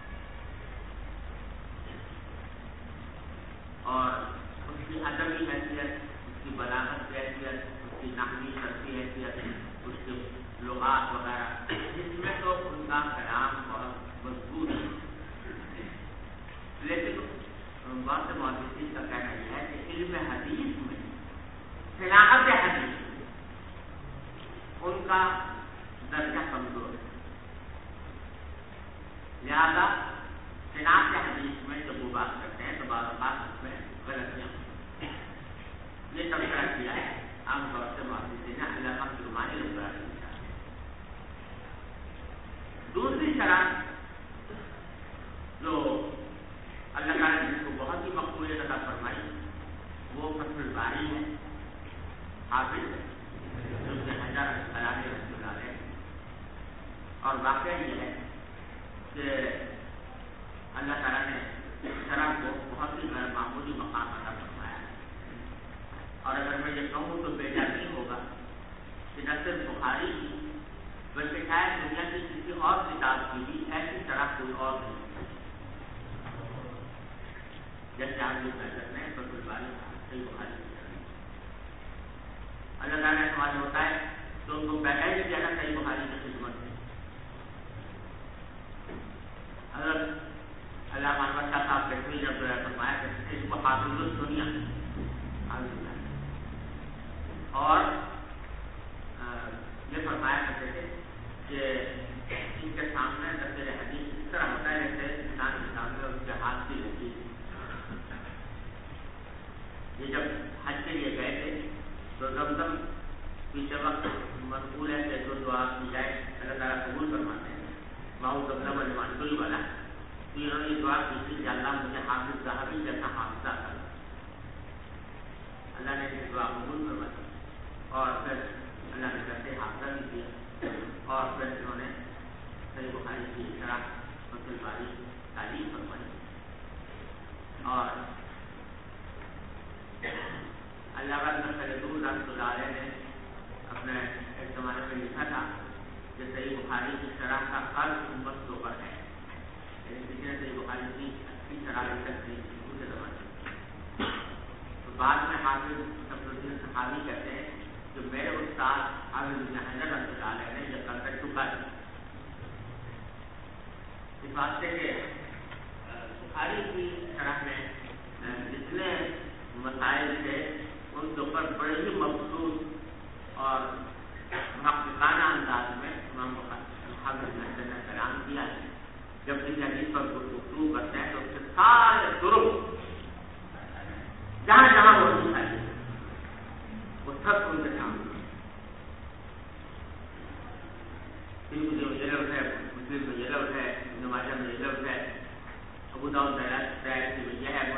اور اس کی ادبی حیثیت، اس کی بلاغت کی حیثیت، اس کی نحوی صرفی حیثیت، اس کے لغات وغیرہ، جس میں تو ان کا کلام بہت مضبوط ہے، لیکن بہت سے محدثین کا کہنا یہ ہے کہ علم حدیث میں صناعت حدیث ان کا درجہ کمزور ہے، لہذا صناعت حدیث میں جب وہ بات کرتے ہیں تو بعض اوقات اس میں غلطیاں ہوتی ہیں۔ یہ تبصرہ کیا ہے عام طور سے محدثین نے علامہ کرمانی رحمۃ اللہ علیہ۔ دوسری شرح جو اللہ تعالیٰ نے جس کو بہت ہی مقبولیت عطا فرمائی وہ فتح الباری ہے، حافظ ابن حجر الاسقلانی رحمۃ اللہ علیہ۔ اور واقعہ یہ ہے کہ اللہ تعالیٰ نے اس شرح کو بہت ہی غیر معمولی مقام عطا فرمایا ہے، اور اگر میں یہ کہوں تو بیجا نہیں ہوگا کہ نہ صرف بخاری کی بلکہ شاید دنیا کی کسی اور کتاب کی بھی ایسی شرح کوئی اور نہیں، جیسے آپ یہ محنت نے فتح الباری صحیح بخاری کی شرح۔ اللہ تعالیٰ نے سوال ہوتا ہے تو ان کو پیدا ہی کیا نا صحیح بخاری کی خدمت میں۔ حضرت علامہ انور شاہ صاحب کشمیری جب فرمایا کہ اس کو حافظ الدنیا، اور یہ فرمایا کرتے تھے کہ ان کے سامنے تفسیر حدیث اس طرح ہوتا ہے جیسے انسان کے سامنے اس کے ہاتھ کی لکیر۔ یہ جب حج کے لیے گئے تھے تو زمزم پیچھے وقت مقبول ہے کہ جو دعا کی جائے اللہ تعالیٰ قبول فرماتے ہیں، ماؤ زمزم المنزل والا، تو انہوں نے یہ دعا کی تھی کہ اللہ مجھے حافظ ذہبی جیسا حافظہ کر۔ اللہ نے یہ دعا قبول فرمائی، اور پھر اللہ نے کہتے حافظہ بھی کیا، اور پھر انہوں نے صحیح بخاری کی شرح فتح الباری تعلیم فرمائی۔ اور علامہ ابن خلدون رحمۃ اللہ علیہ نے اپنے ایک زمانے میں لکھا تھا کہ صحیح بخاری کی شرح کا قرض امت کے اوپر ہے، یعنی کسی نے صحیح بخاری کی اچھی شرح لکھ سکتی شروع کے زمانے میں۔ تو بعد میں حافظ صفر الدین صحابی کہتے ہیں کہ میرے استاد حافظ ابن حجر رحمۃ اللہ علیہ نے یہ کر چکا ہے، اس بات سے کہ بخاری کی شرح میں جتنے مسائل تھے ان کے اوپر بڑے ہی مخصوص اور محققانہ انداز میں امام حافظ ابن حجر نے کلام کیا ہے۔ جب کسی حدیث پر گفتگو کرتے ہیں تو اس کے سارے طرق جہاں جہاں موجود ہے وہ سب ان کے سامنے، یہ لفظ ہے، مسلم میں یہ لفظ ہے، ابن ماجہ میں یہ لفظ ہے، ابو داؤد میں یہ ہے،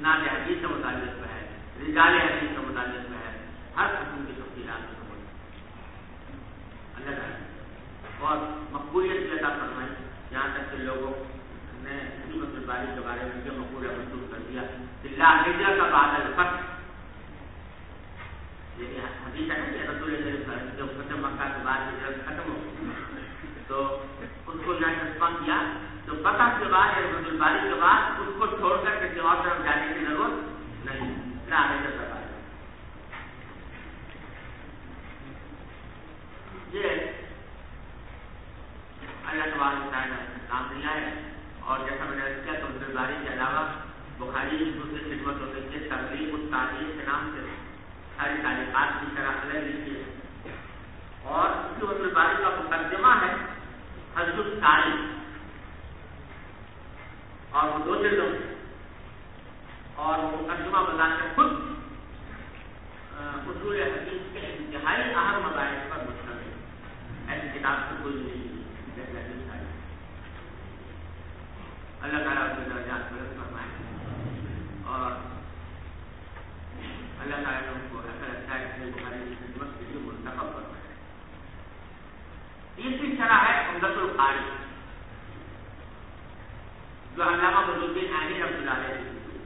اسناد حدیث سے متعلق ہے، رجال حدیث سے متعلق ہے، ہر قسم کی تفصیلات سے اللہ تعالیٰ اور مقبولیت عطا فرمائی، یہاں تک کہ لوگوں نے نعمت الباری کے بارے میں جو مقولہ منسوخ کر دیا کہ لا ہجرت بعد الفتح، یہ حدیث ہے کہ رسول اللہ صلی اللہ علیہ وسلم جب فتح مکہ کے بعد ہجرت ختم ہو تو اس کو یہاں چسپاں کیا تو فتح کے بعد رحمت الباری کے بعد اس کو چھوڑ کر کسی اور طرف جانے کی ضرورت نہیں، لا ہجرت بعد یہ اللہ تبارک و تعالیٰ نے کام دیا ہے۔ اور جیسا میں نے عرض کیا تو رحمت الباری کے علاوہ بخاری کی دوسری خدمت ہوتی ہے تقریب التعلیق کے نام سے ساری تعلیقات کی شرح الگ لکھی ہے، اور اس کی رحمت الباری کا مقدمہ ہے حضرت التعلیق، اور وہ 2 جلدوں میں، اور وہ مقدمہ بذات خود اصول حدیث کے انتہائی اہم مباحث پر مشتمل ہے، ایسی کتاب سے کوئی نہیں اللہ تعالیٰ اپنے درجات بلند فرمائے، اور اللہ تعالیٰ نے ان کو ایسا لگتا ہے کہ بخاری کی خدمت کے لیے منتخب فرمائے۔ تیسری شرح ہے عمدۃ القاری جو علامہ بدر الدین عینی رحمۃ اللہ علیہ نے،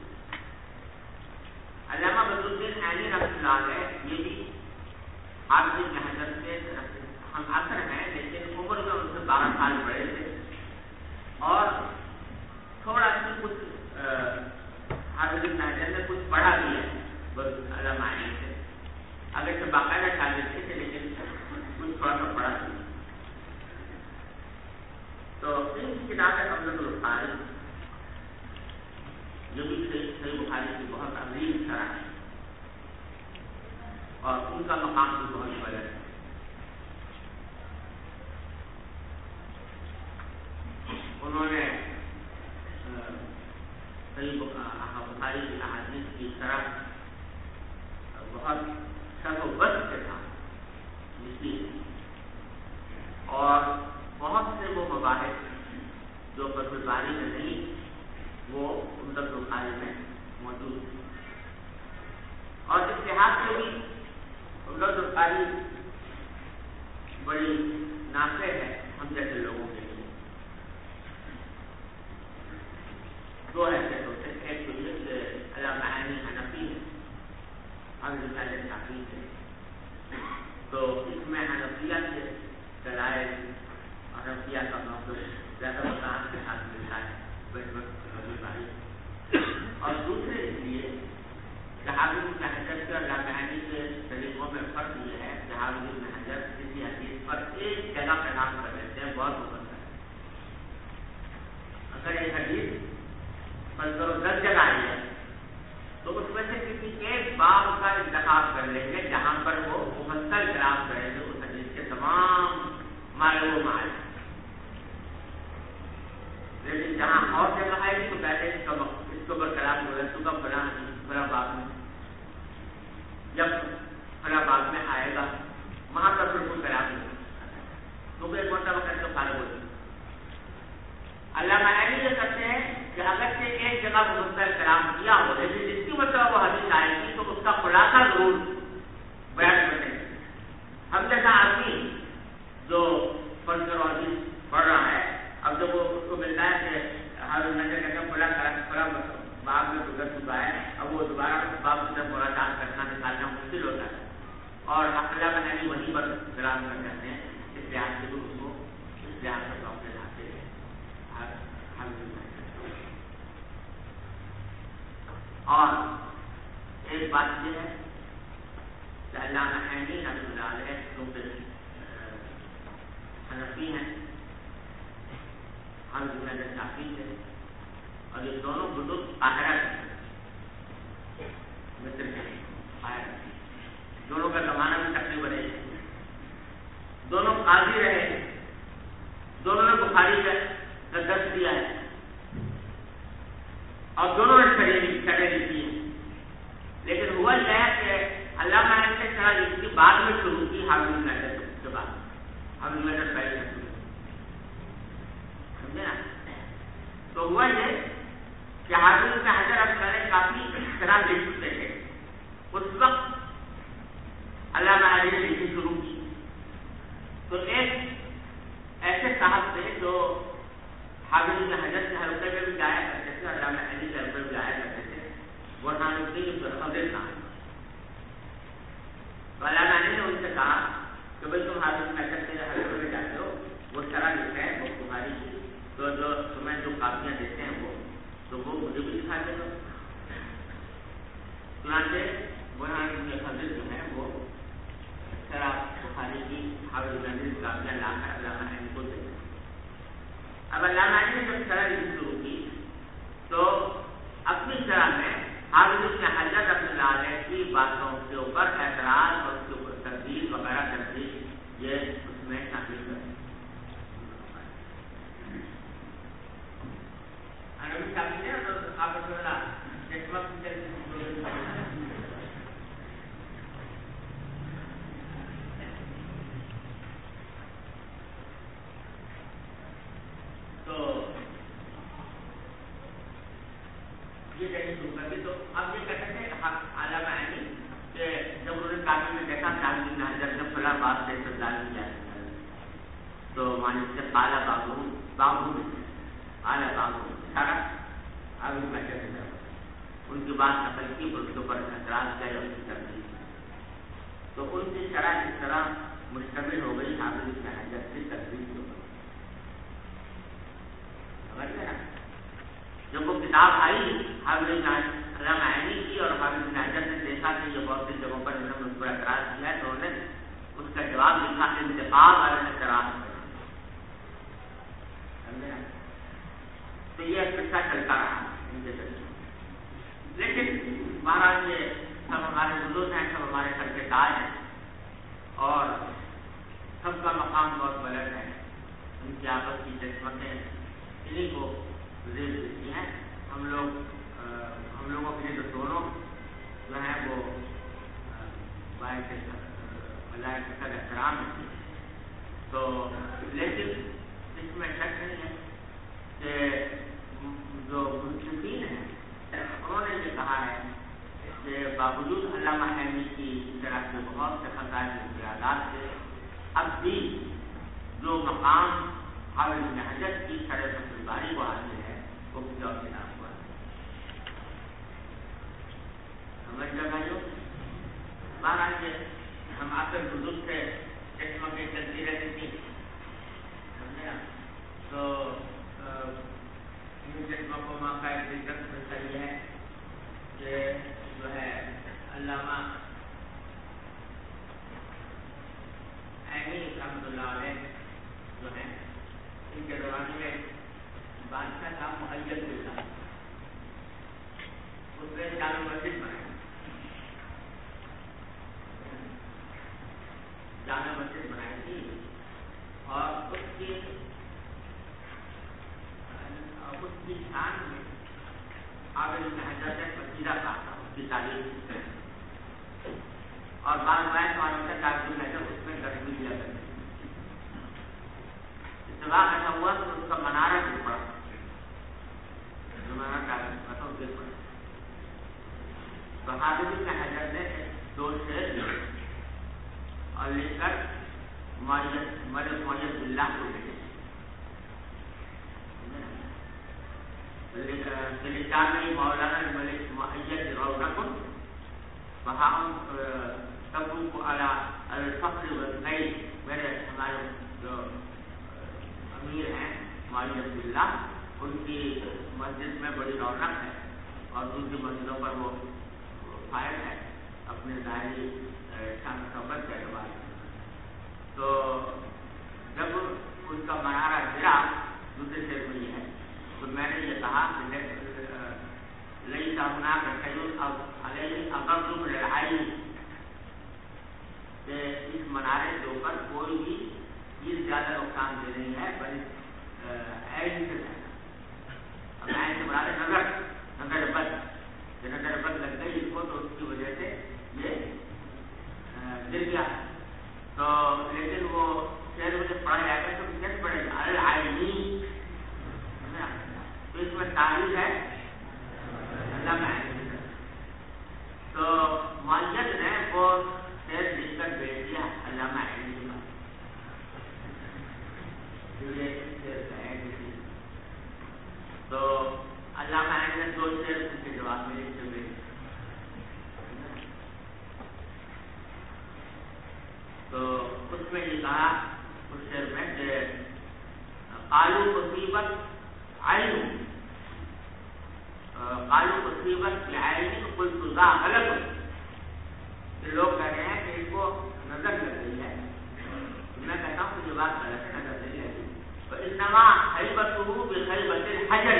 علامہ بدر الدین عینی رحمۃ اللہ علیہ یہ بھی حافظ ابن حجر سے ہم اثر ہیں، لیکن عمر میں ان سے 12 سال بڑے تھے، اور تھوڑا سا کچھ حافظ ابن حجر نے کچھ پڑھا بھی ہے علامہ عینی سے، اگرچہ باقاعدہ شاگرد تھے لیکن کچھ تھوڑا سا پڑھا بھی۔ تو ان کی کتاب ہے عمدۃ القاری جو بھی صحیح بخاری کی بہت عظیم شرح ہے، اور ان کا مقام بھی بہت بڑا ہے۔ انہوں نے صحیح بخاری کی احادیث کی شرح بہت شرح و بست کے ساتھ لکھی، اور بہت سے وہ مباحث جو فتح الباری میں نہیں وہ عمدۃ القاری میں موجود ہے، اور اتحاد سے بھی عمدۃ القاری بڑی نافع ہے ہم جیسے لوگوں کے لیے۔ 2 حیثیت ہوتے ہیں، ایک تو یہ کہ علامہ عینی حنفی ہے اور رسالہ شافعی ہے، تو اس میں حنفیہ کے دلائل اور حنفیہ کا موقف زیادہ وضاحت کے ساتھ ملتا ہے اور دوسرے اس لیے کہ حافظ ابن حجر کے اور علامہ عینی کے طریقوں میں فرق یہ ہے کہ حافظ ابن حجر کسی حدیث پر ایک جگہ کلام کر لیتے ہیں، بہت مختصر ہے۔ اگر ایک حدیث 10 جگہ آئی ہے تو اس میں سے کسی ایک باب کا انتخاب کر لیں گے جہاں پر وہ مفصل کلام کریں گے اس حدیث کے تمام معلومات، لیکن جہاں اور جگہ آئے گی تو پہلے اس کے اوپر کلام گزر چکا فلاں باب میں، جب فلاں باب میں آئے گا وہاں پر پھر کوئی کلام نہیں کیونکہ ایک مرتبہ کر کے فارغ ہو جائے۔ علامہ عینی یہ کرتے ہیں کہ اگر سے ایک جگہ مفصل کلام کیا ہو لیکن جس کی مرتبہ وہ حدیث آئے گی تو اس کا خلاصہ ضرور بیان کریں گے۔ ہم جیسا آدمی جو فرض اور حدیث پڑھ رہا ہے، اب جب وہ اس کو ملتا ہے کہ ہر نظر کا فلاں باب میں گزر چکا ہے، اب وہ دوبارہ اس باب کی طرف مراجعات کرنا نکالنا مشکل ہوتا ہے، اور علامہ عینی وہیں پر کلام کر جاتے ہیں، اس لحاظ سے اس کو اس لحاظ سے اپنے لاتے ہیں۔ اور ایک بات یہ ہے کہ علامہ عینی رحمۃ اللہ علیہ کیونکہ حنفی ہیں، ہم حضرت شافعی تھے، اور یہ دونوں بزرگ قاہرہ تھے، مصر کے قاہرہ، دونوں کا زمانہ بھی تقریباً ایک ہے، دونوں قاضی رہے، دونوں نے بخاری کا درس دیا ہے، اور دونوں نے شرح لکھی ہے، لیکن ہوا یہ ہے کہ علامہ عینی نے شرح لکھی بعد میں شروع کی حافظ ابن حجر کے بعد، حافظ ابن حجر پہلے سے شروع، سمجھے نا؟ تو ہوا یہ کہ حافظ ابن حجر اب کافی چنانچہ مولانا حضرت جو ہے وہ شرح بخاری کی حافظ نظیر کافیہ لا کر علامہ عینی کو دے دیں. اب علامہ عینی نے جب شرح لکھنی شروع کی تو اپنی شرح میں حافظ ابن حجر رحمۃ اللہ علیہ کی باتوں کے اوپر اعتراض اور اس کے اوپر تردید وغیرہ تردید یہ اس میں شامل کر تو یہ کہنے شروع کر دی. تو اب یہ کہتے ہیں علامہ عینی کہ جب انہوں نے کافی میں دیکھا حافظ ابن حجر نے فلاں بات سے استدلال کیا تو مانے سے اعلیٰ بابو سارا اب ان کا ان کی بات نقل کی اور اس کے اوپر اعتراض کیا اور اس کی تردید. تو ان کی شرح اس طرح مشتمل ہو گئی حافظ ابن حجر کی تردید کے اوپر. جب وہ کتاب آئی حافظ علامہ عینی کی اور حافظ ابن حجر نے دیکھا کہ یہ بہت سی جگہوں پر انہوں نے اس پر اعتراض کیا ہے تو انہوں نے اس کا جواب لکھا انتخاب والے اعتراض. تو یہ قصہ چلتا رہا ان کے ذریعے. لیکن مہاراج یہ سب ہمارے بزرگ ہیں, سب ہمارے سر کے تاج ہیں اور سب کا مقام بہت بلند ہے. ان کی آپس کی خدمتیں انہیں کو زیر دیتی ہیں. ہم لوگوں کے لیے جو دونوں جو ہیں وہ اللہ کا احترام ہے. تو لیکن اس میں شک نہیں ہے کہ جو منصفین ہیں انہوں نے یہ کہا ہے کہ باوجود علامہ عینی کی طرح کے بہت سے خطائے امتیازات سے اب بھی جو مقام حافظ ابن حجر کی شرح فتح الباری کو حاصل ہے وہ کسی اور کتاب کو حاصل سمجھ لگائیو. مہاراج ہم آپ کے بزرگ سے چشمہ میں چلتی رہتی تھی سمجھے نا. تو ان چشمہ کو ماں کا ایک دلچسپ مسئلہ یہ ہے کہ جو ہے علامہ عینی رحمۃ اللہ علیہ جو ہے ان کے زمانے میں بادشاہ کا معیت ملتا اس نے جامع مسجد بنائی. جامع مسجد بنائی تھی اور اس کی شان میں حافظ ابن حجر سے پسیدہ تھا اس کی تعلیم اور بعض روایت معلوم ہے کہ حافظ ابن حجر اس میں درج بھی دیا کرتے ہیں. اتفاق ایسا ہوا کہ اس کا منارہ گر پڑا. تو حافظ ابن حجر نے 2 شعر لکھے اور لکھ کر ملک معیت باللہ کو بھیجے. لسانی مولانا الملک معید رونقن وہاں تبوک علی الفقر والغیر. میرے ہمارے جو امیر ہیں معید باللہ ان کی مسجد میں بڑی رونق ہے اور دوسری مسجدوں پر وہ فائد ہے اپنے ظاہری شان صحبت کے اعتبار سے. تو جب اس کا منارہ گرا دوسرے شعر میں یہ ہے تو میں نے یہ کہا کہ لئی سامنا کہ اس منارے کے اوپر کوئی بھی چیز زیادہ نقصان دہ نہیں ہے بلکہ ایسی سے اب ایسے سے بنا نظر بد لگ گئی اس کو تو اس کی وجہ سے یہ گر گیا. تو لیکن وہ شعر مجھے پڑھا جائے گا تو کیسے پڑھے گا العینی. تو اس میں تعریف ہے علامہ عینی. تو معید نے وہ شعر لکھ کر بھیج دیا علامہ عینی کے پاس. تو علامہ عینی نے 2 شعر اس کے جواب میں لکھ کے بھیج. تو اس میں یہ کہا اس شعر میں کہ قالوا مصیبت عین قالوا اصيبت بعين قلت ذا غلط، لوگ کہہ رہے ہیں کہ ان کو نظر لگ گئی ہے، میں کہتا ہوں کہ یہ بات غلط ہے، نظر نہیں لگی. فإنما هيبته بخيبة الحجر،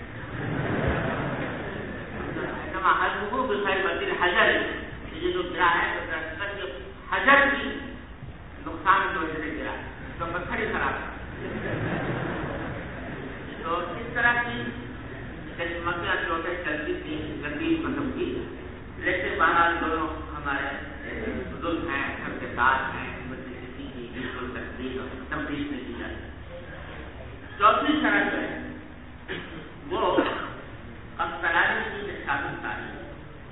انما هيبته بخيبة الحجر، یہ جو گرا ہے تو دراصل یہ حجر کی نقصان کی وجہ سے گرا ہے، تو پتھر ہی خراب ہے. تو اس طرح کی چشمکیاں چوٹیں چلتی تھیں گندی قسم کی، لیکن بہرحال دونوں ہمارے بزرگ ہیں، سب کے ساتھ ہیں، کسی کی بالکل تفریح نہیں کی جاتی. چوتھی شرط جو ہے وہ اختلاف کی ثابت تاریخ ہے.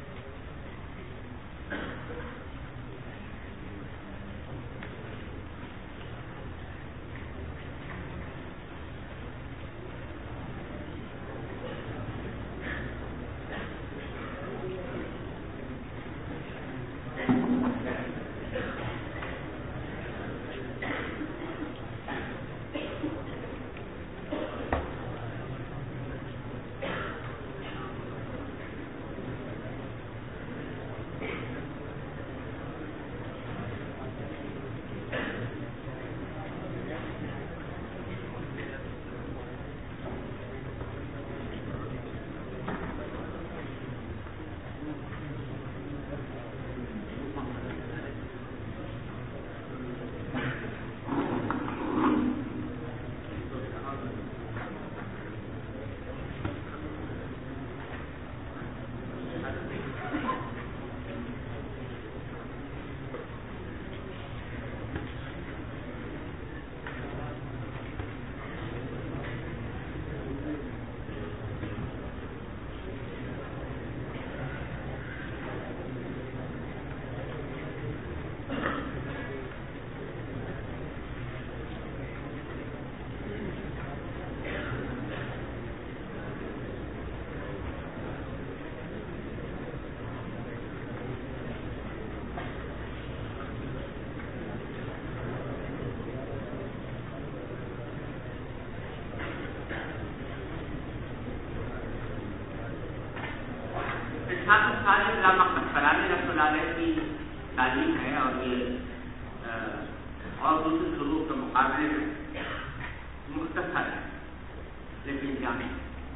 علامہ قسطلانی رحمۃ اللہ علیہ کی تعلیم ہے اور یہ اور دوسرے شروع کے مقابلے میں مختصر ہے لیکن جامع.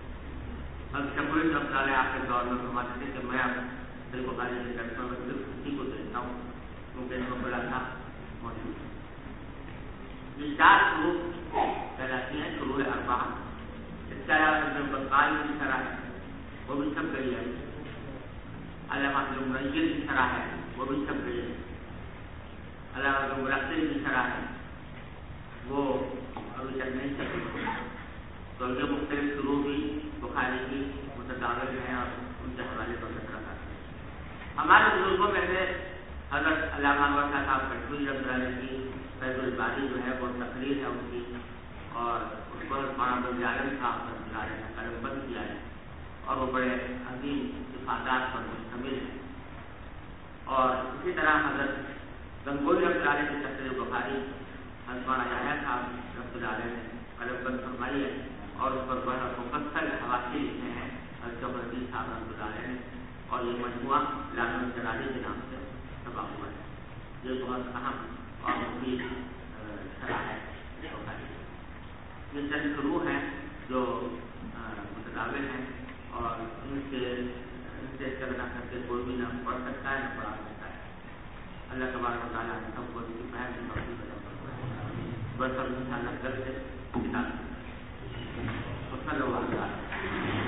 اب شکوری رحمۃ اللہ علیہ آپ کے دور میں فرماتے تھے کہ میں اب صحیح بخاری کے درسوں میں صرف اسی کو دیکھتا ہوں کیونکہ ان کو خلاصہ موجود ہے. یہ 4 شروع کہلاتی ہیں شروع اربعہ. اس کے علاوہ جو بقال کی شرح ہے وہ بھی سب گئی ہے. علامہ جو منجل کی شرح ہے وہ بھی سب گئی ہے. علامہ جو مرقل کی شرح ہے وہ ابھی تک نہیں سکی. تو یہ مختلف شروع بھی بخاری کی متداول ہیں اور ان کے حوالے پر ذکر کرتے ہیں. ہمارے بزرگوں میں سے حضرت علامہ انور شاہ صاحب کشمیری رحمۃ اللہ علیہ کی فیض الباری جو ہے وہ تقریر ہے ان کی اور اس پر مولانا ابو عالم صاحب رحمۃ اللہ علیہ نے قلم بند کیا ہے اور وہ بڑے عظیم افادات پر مشتمل ہے. اور اسی طرح حضرت گنگوئی رحمۃ اللہ علیہ کی تقریر بخاری حضرت مولانا یحییٰ صاحب رحمۃ اللہ علیہ نے قلم بند فرمائی ہے اور اس پر بڑا مفصل حواشی لکھے ہیں حضرت جوہر صاحب رحمۃ اللہ علیہ نے اور یہ مجموعہ لازم الجلالی کے نام سے چھپا ہوا ہے. یہ بہت اہم اور مفید شرح ہے بخاری. یہ چند شروع ہیں جو متداول ہیں اور ان سے استغنا کر کے کوئی بھی نہ پڑھ سکتا ہے نہ پڑھا سکتا ہے. اللہ تبارک و تعالیٰ نے سب کو اس کی پہل کی توفیق عطا فرمائے. بس اب انشاءاللہ کل سے کتاب صلی اللہ علیہ وسلم.